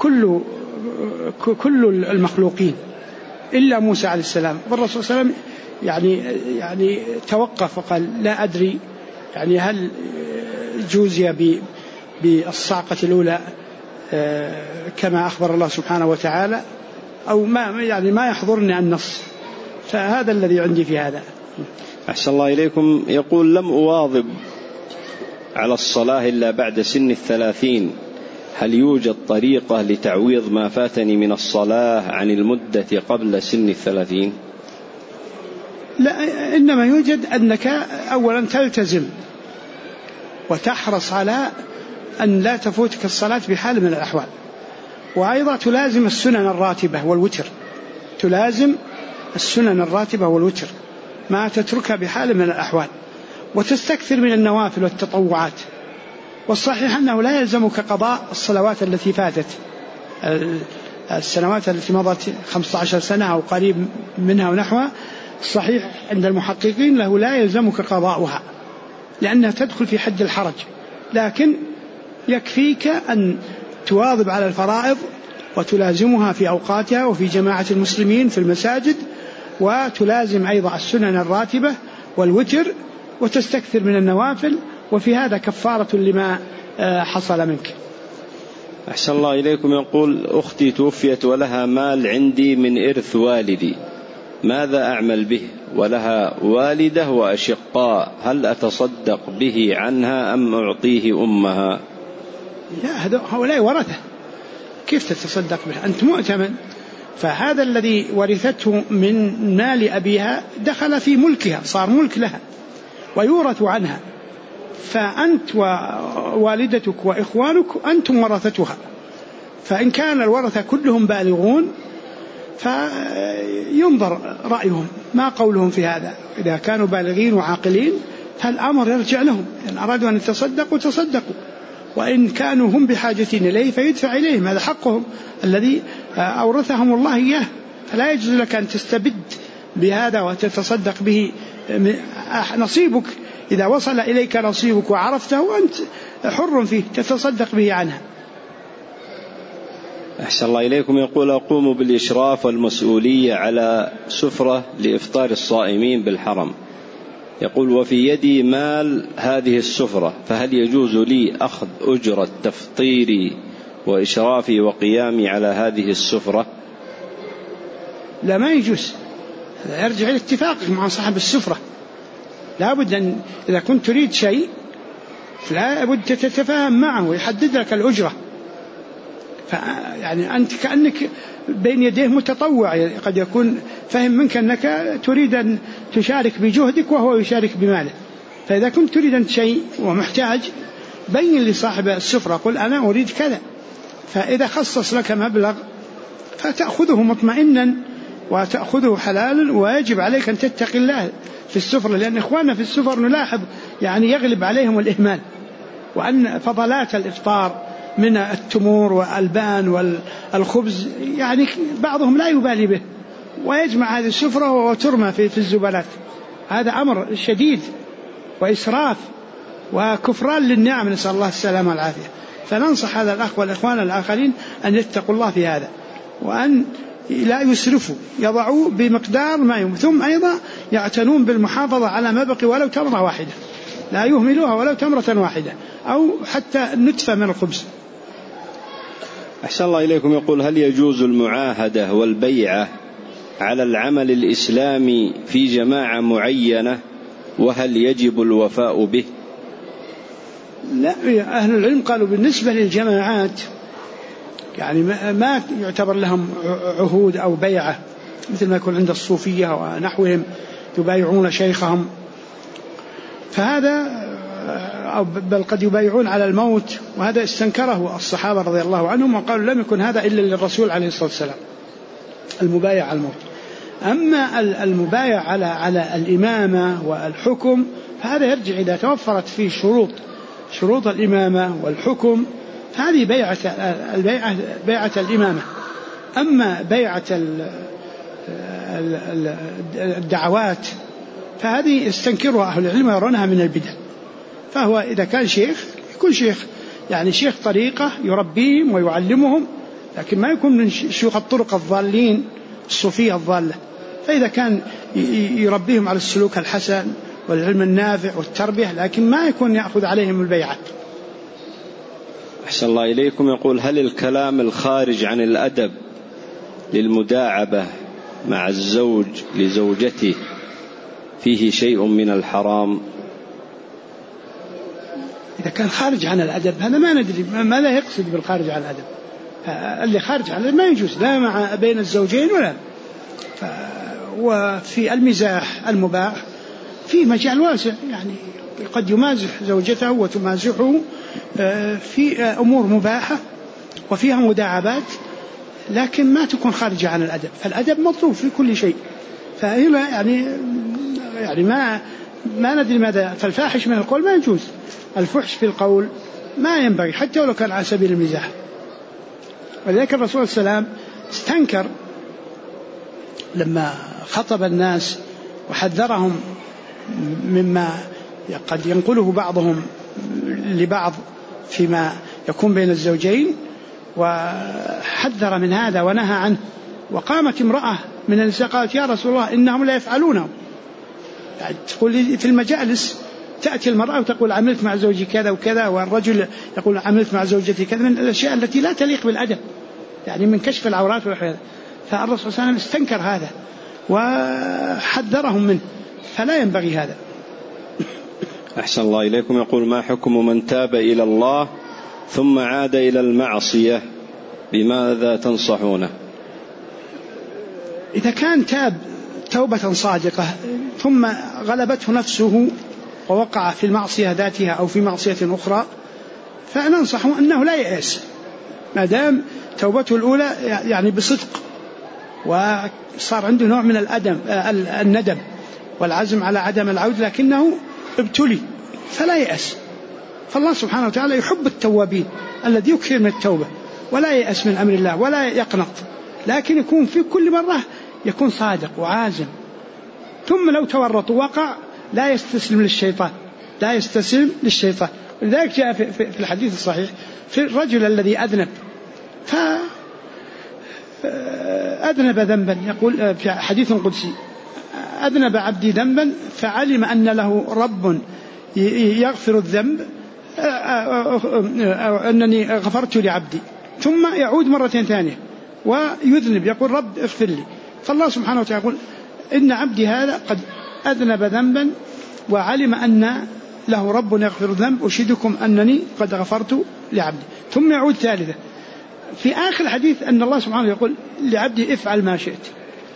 كل المخلوقين إلا موسى عليه السلام. والرسول صلى الله عليه وسلم يعني توقف وقال لا أدري يعني هل جوزي بالصعقة الأولى كما أخبر الله سبحانه وتعالى أو ما يحضرني النص، فهذا الذي عندي في هذا. أحسن الله إليكم. يقول لم أواظب على الصلاة إلا بعد سن 30، هل يوجد طريقة لتعويض ما فاتني من الصلاة عن المدة قبل سن 30؟ لا، إنما يوجد أنك أولا تلتزم وتحرص على أن لا تفوتك الصلاة بحال من الأحوال، وأيضا تلازم السنن الراتبة والوتر، تلازم السنن الراتبة والوتر ما تتركها بحال من الأحوال، وتستكثر من النوافل والتطوعات. والصحيح أنه لا يلزمك قضاء الصلوات التي فاتت، السنوات التي مضت 15 سنة أو قريب منها ونحوها، الصحيح عند المحققين له لا يلزمك قضاؤها لأنها تدخل في حد الحرج، لكن يكفيك أن تواظب على الفرائض وتلازمها في أوقاتها وفي جماعة المسلمين في المساجد، وتلازم أيضا السنن الراتبة والوتر، وتستكثر من النوافل، وفي هذا كفارة لما حصل منك. أحسن الله إليكم. يقول أختي توفيت ولها مال عندي من إرث والدي، ماذا أعمل به؟ ولها والدة وأشقاء، هل أتصدق به عنها أم أعطيه أمها؟ لا، هؤلاء ورثة، كيف تتصدق به؟ أنت مؤتمن، فهذا الذي ورثته من مال أبيها دخل في ملكها، صار ملك لها ويورث عنها، فأنت ووالدتك وإخوانك أنتم ورثتها. فإن كان الورثة كلهم بالغون فينظر رأيهم ما قولهم في هذا، إذا كانوا بالغين وعاقلين فالأمر يرجع لهم، إن أرادوا أن يتصدقوا تصدقوا، وإن كانوا هم بحاجة إليه فيدفع إليهم، هذا حقهم الذي أورثهم الله إياه، فلا يجوز لك أن تستبد بهذا وتتصدق به. نصيبك إذا وصل إليك نصيبك وعرفته أنت حر فيه، تتصدق به عنها. أحسن الله إليكم. يقول أقوم بالإشراف والمسؤولية على سفرة لإفطار الصائمين بالحرم، يقول وفي يدي مال هذه السفرة، فهل يجوز لي أخذ أجرة تفطيري وإشرافي وقيامي على هذه السفرة؟ لا، ما يجوز، يرجع إلى اتفاقك مع صاحب السفرة. لا بد أن إذا كنت تريد شيء لا بد تتفاهم معه ويحدد لك الأجرة، يعني أنت كأنك بين يديه متطوع، قد يكون فهم منك أنك تريد أن تشارك بجهدك وهو يشارك بماله، فإذا كنت تريد أنت شيء ومحتاج بين لصاحب السفرة، قل أنا أريد كذا، فإذا خصص لك مبلغ فتأخذه مطمئنا وتأخذه حلالا، ويجب عليك أن تتقي الله في السفرة، لأن إخواننا في السفر نلاحظ يعني يغلب عليهم الإهمال، وأن فضلات الإفطار من التمور والألبان والخبز يعني بعضهم لا يبالي به، ويجمع هذه السفرة وترمى في الزبالات. هذا أمر شديد وإسراف وكفران للنعم، نسأل الله السلامة والعافية. فننصح هذا الأخ والإخوان الآخرين أن يتقوا الله في هذا، وأن لا يسرفوا، يضعوا بمقدار ما يمكن، ثم أيضا يعتنون بالمحافظة على ما بقي ولو تمرة واحدة، لا يهملوها ولو تمرة واحدة أو حتى نتفة من الخبز. أحسن الله إليكم. يقول هل يجوز المعاهدة والبيعة على العمل الإسلامي في جماعة معينة، وهل يجب الوفاء به؟ لا، أهل العلم قالوا بالنسبة للجماعات يعني ما يعتبر لهم عهود أو بيعة، مثل ما يكون عند الصوفية ونحوهم يبايعون شيخهم، فهذا أو بل قد يبايعون على الموت، وهذا استنكره الصحابة رضي الله عنهم وقالوا لم يكن هذا إلا للرسول عليه الصلاة والسلام، المبايع على الموت. أما المبايع على الإمامة والحكم فهذا يرجع إذا توفرت فيه شروط الإمامة والحكم، هذه بيعة الإمامة. أما بيعة الدعوات فهذه استنكرها أهل العلم ويرونها من البدع، فهو إذا كان شيخ يكون شيخ يعني شيخ طريقة يربيهم ويعلمهم، لكن ما يكون من شيوخ الطرق الضالين الصوفية الضالة. فإذا كان يربيهم على السلوك الحسن والعلم النافع والتربية، لكن ما يكون يأخذ عليهم البيعة. أحسن الله إليكم. يقول: هل الكلام الخارج عن الأدب للمداعبة مع الزوج لزوجته فيه شيء من الحرام؟ إذا كان خارج عن الأدب هذا ما ندري ماذا يقصد بالخارج عن الأدب. اللي خارج عن الأدب ما يجوز لا مع بين الزوجين ولا. وفي المزاح المباح في مجال واسع، يعني قد يمازح زوجته وتمازحه في أمور مباحة وفيها مداعبات، لكن ما تكون خارجة عن الأدب. فالأدب مطلوب في كل شيء. فهنا يعني ما ندري ماذا. فالفاحش من القول ما يجوز، الفحش في القول ما ينبغي حتى ولو كان على سبيل المزاح. ولذلك الرسول صلى الله عليه وسلم استنكر لما خطب الناس وحذرهم مما قد ينقله بعضهم لبعض فيما يكون بين الزوجين، وحذر من هذا ونهى عنه. وقامت امرأة من النساء قالت: يا رسول الله إنهم لا يفعلونه. يعني تقول في المجالس تأتي المرأة وتقول عملت مع زوجي كذا وكذا، والرجل يقول عملت مع زوجتي كذا، من الأشياء التي لا تليق بالأدب، يعني من كشف العورات والحياة. فالرسول صلى الله عليه وسلم استنكر هذا وحذرهم منه، فلا ينبغي هذا. أحسن الله إليكم. يقول: ما حكم من تاب إلى الله ثم عاد إلى المعصية؟ بماذا تنصحونه؟ إذا كان تاب توبة صادقة ثم غلبته نفسه ووقع في المعصية ذاتها أو في معصية أخرى، فننصحه أنه لا يأس، ما دام توبته الأولى يعني بصدق وصار عنده نوع من الندم والعزم على عدم العود، لكنه ابتلي فلا يأس. فالله سبحانه وتعالى يحب التوابين الذي يكثر من التوبة ولا يأس من أمر الله ولا يقنط، لكن يكون في كل مرة يكون صادق وعازم. ثم لو تورط وقع لا يستسلم للشيطان. لذلك جاء في الحديث الصحيح في الرجل الذي أذنب ذنبا، يقول في حديث قدسي: أذنب عبدي ذنبا فعلم أن له رب يغفر الذنب أنني غفرت لعبدي، ثم يعود مرة ثانية ويذنب يقول: رب اغفر لي. فالله سبحانه وتعالى يقول: إن عبدي هذا قد أذنب ذنبا وعلم أن له رب يغفر الذنب، أشهدكم أنني قد غفرت لعبدي. ثم يعود ثالثة. في آخر الحديث أن الله سبحانه يقول لعبدي: افعل ما شئت.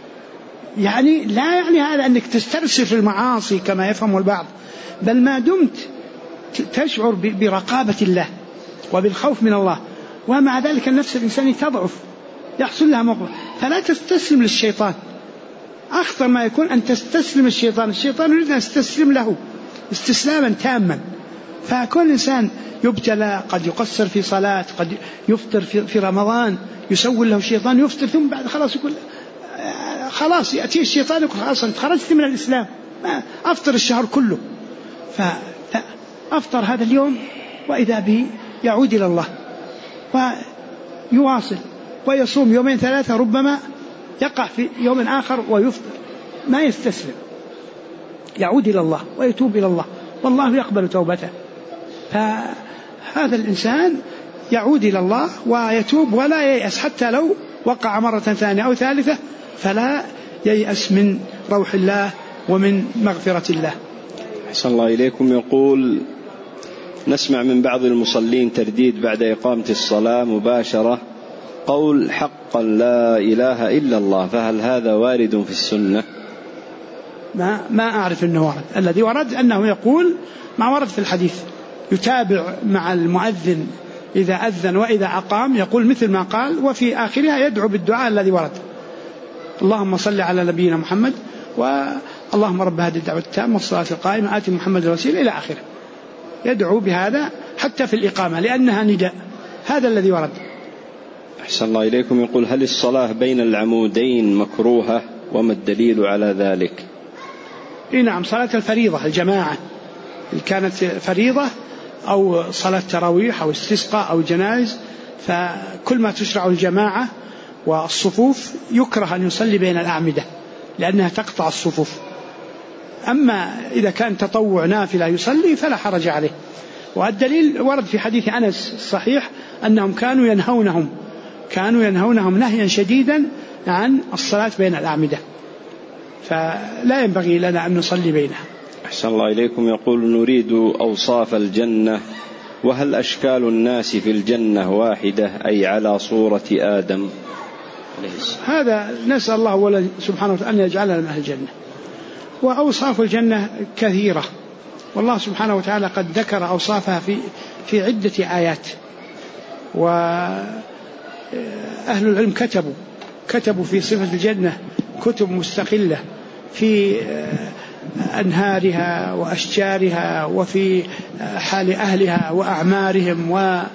يعني لا يعني هذا أنك تسترسل في المعاصي كما يفهم البعض، بل ما دمت تشعر برقابة الله وبالخوف من الله، ومع ذلك النفس الإنسانية تضعف يحصل لها مغرى، فلا تستسلم للشيطان. أخطر ما يكون أن تستسلم الشيطان يريد أن تستسلم له استسلاما تاما. فكل إنسان يبتلى، قد يقصر في صلاة، قد يفطر في رمضان، يسول له الشيطان يفطر، ثم بعد خلاص يقول خلاص يأتي الشيطان يقول خلاص أنت خرجت من الإسلام، أفطر الشهر كله. فأفطر هذا اليوم وإذا به يعود إلى الله ويواصل ويصوم يومين ثلاثة، ربما يقع في يوم آخر ويفطر، ما يستسلم، يعود إلى الله ويتوب إلى الله والله يقبل توبته. فهذا الإنسان يعود إلى الله ويتوب ولا ييأس، حتى لو وقع مرة ثانية أو ثالثة فلا ييأس من روح الله ومن مغفرة الله. أحسن الله إليكم. يقول: نسمع من بعض المصلين ترديد بعد إقامة الصلاة مباشرة قول حقا لا إله إلا الله، فهل هذا وارد في السنة؟ ما أعرف أنه ورد. الذي ورد أنه يقول ما ورد في الحديث، يتابع مع المؤذن إذا أذن وإذا أقام يقول مثل ما قال، وفي آخرها يدعو بالدعاء الذي ورد: اللهم صل على نبينا محمد، واللهم رب هذه الدعوة التامة والصلاة القائمة آت محمد الوسيلة إلى آخره. يدعو بهذا حتى في الإقامة لأنها نداء. هذا الذي ورد. أحسن الله إليكم. يقول: هل الصلاة بين العمودين مكروهة؟ وما الدليل على ذلك؟ نعم، صلاة الفريضة الجماعة اللي كانت فريضة أو صلاة تراويح أو استسقاء أو جنائز، فكل ما تشرع الجماعة والصفوف يكره أن يصلي بين الأعمدة لأنها تقطع الصفوف. أما إذا كان تطوع نافلة يصلي فلا حرج عليه. والدليل ورد في حديث أنس الصحيح أنهم كانوا ينهونهم نهيا شديدا عن الصلاة بين الأعمدة، فلا ينبغي لنا أن نصلي بينها. أحسن الله إليكم. يقول نريد أوصاف الجنة، وهل أشكال الناس في الجنة واحدة أي على صورة آدم؟ هذا نسأل الله سبحانه وتعالى أن يجعلنا من أهل الجنة. وأوصاف الجنة كثيرة، والله سبحانه وتعالى قد ذكر أوصافها في عدة آيات، وأهل العلم كتبوا في صفة الجنة كتب مستقلة في أنهارها وأشجارها وفي حال أهلها وأعمارهم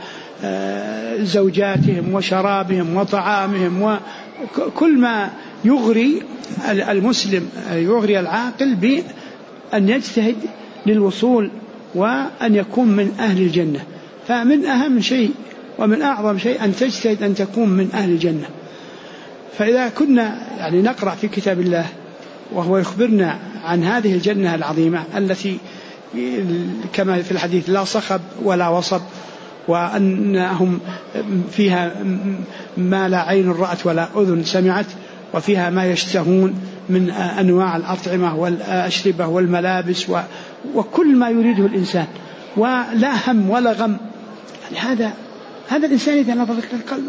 وزوجاتهم وشرابهم وطعامهم، وكل ما يغري المسلم يغري العاقل بأن يجتهد للوصول وأن يكون من أهل الجنة. فمن أهم شيء ومن أعظم شيء أن تجتهد أن تكون من أهل الجنة. فإذا كنا نقرأ في كتاب الله وهو يخبرنا عن هذه الجنة العظيمة التي كما في الحديث لا صخب ولا وصب، وأنهم فيها ما لا عين رأت ولا أذن سمعت، وفيها ما يشتهون من أنواع الأطعمة والأشربة والملابس وكل ما يريده الإنسان، ولا هم ولا غم. هذا الإنسان إذا نظر القلب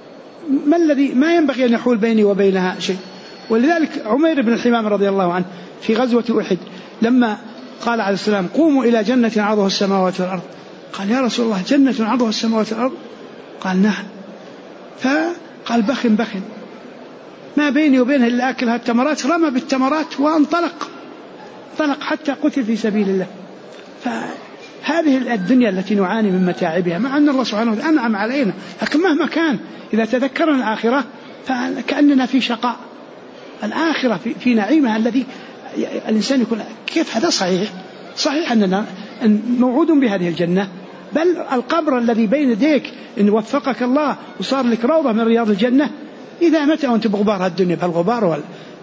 ما ينبغي أن يحول بيني وبينها شيء. ولذلك عمير بن الحمام رضي الله عنه في غزوة أحد لما قال عليه السلام قوموا إلى جنة عرضها السماوات والأرض، قال يا رسول الله جنة عرضها السماوات والأرض؟ قال نعم. فقال بخن ما بيني وبينها إلا أكلها التمرات، رمى بالتمرات وانطلق حتى قتل في سبيل الله. فهذه الدنيا التي نعاني من متاعبها مع أن الله سبحانه وتعالى أنعم علينا، لكن مهما كان إذا تذكرنا الآخرة فكأننا في شقاء. الآخرة في نعيمها الذي الإنسان يقول كيف هذا؟ صحيح أننا موعود بهذه الجنة، بل القبر الذي بين يديك إن وفقك الله وصار لك روضة من رياض الجنة، إذا متى وأنت بغبار هالدنيا بهالغبار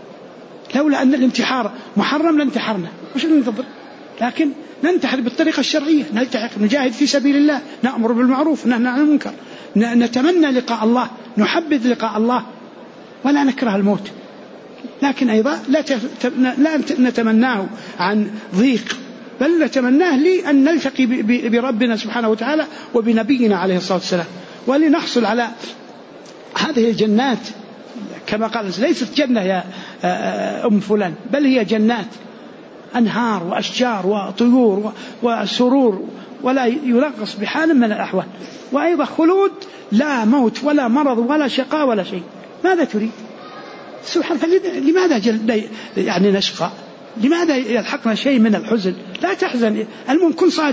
لولا أن الانتحار محرم لانتحرنا، وش ننتظر؟ لكن ننتحر بالطريقة الشرعية، نجاهد في سبيل الله، نأمر بالمعروف ننهى عن المنكر، نتمنى لقاء الله، نحبذ لقاء الله ولا نكره الموت. لكن أيضا لا نتمناه عن ضيق، بل نتمناه لأن نلتقي بربنا سبحانه وتعالى وبنبينا عليه الصلاة والسلام، ولنحصل على هذه الجنات كما قال ليست جنة يا أم فلان، بل هي جنات أنهار وأشجار وطيور وسرور ولا ينقص بحال من الأحوال، وأيضا خلود لا موت ولا مرض ولا شقاء ولا شيء. ماذا تريد؟ سبحان لماذا نشقى؟ لماذا يلحقنا شيء من الحزن؟ لا تحزن، المهم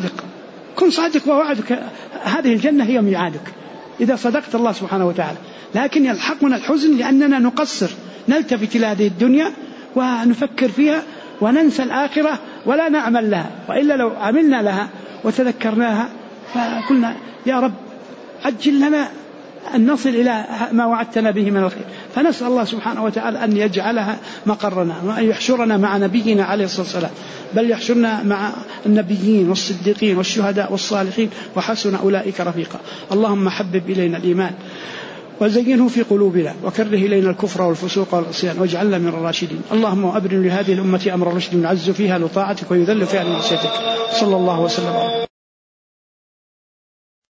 كن صادق ووعدك هذه الجنة هي ميعادك إذا صدقت الله سبحانه وتعالى. لكن يلحقنا الحزن لأننا نقصر، نلتفت إلى هذه الدنيا ونفكر فيها وننسى الآخرة ولا نعمل لها، وإلا لو عملنا لها وتذكرناها فقلنا يا رب عجل لنا أن نصل إلى ما وعدتنا به من الخير. فنسأل الله سبحانه وتعالى أن يجعلها مقرنا، وأن يحشرنا مع نبينا عليه الصلاة والسلام، بل يحشرنا مع النبيين والصديقين والشهداء والصالحين وحسن أولئك رفيقا. اللهم حبب إلينا الإيمان وزينه في قلوبنا، وكره إلينا الكفر والفسوق والعصيان، واجعلنا من الراشدين. اللهم أبرم لهذه الأمة أمر رشد يعز فيها لطاعتك ويذل فيها لمعصيتك. صلى الله وسلم.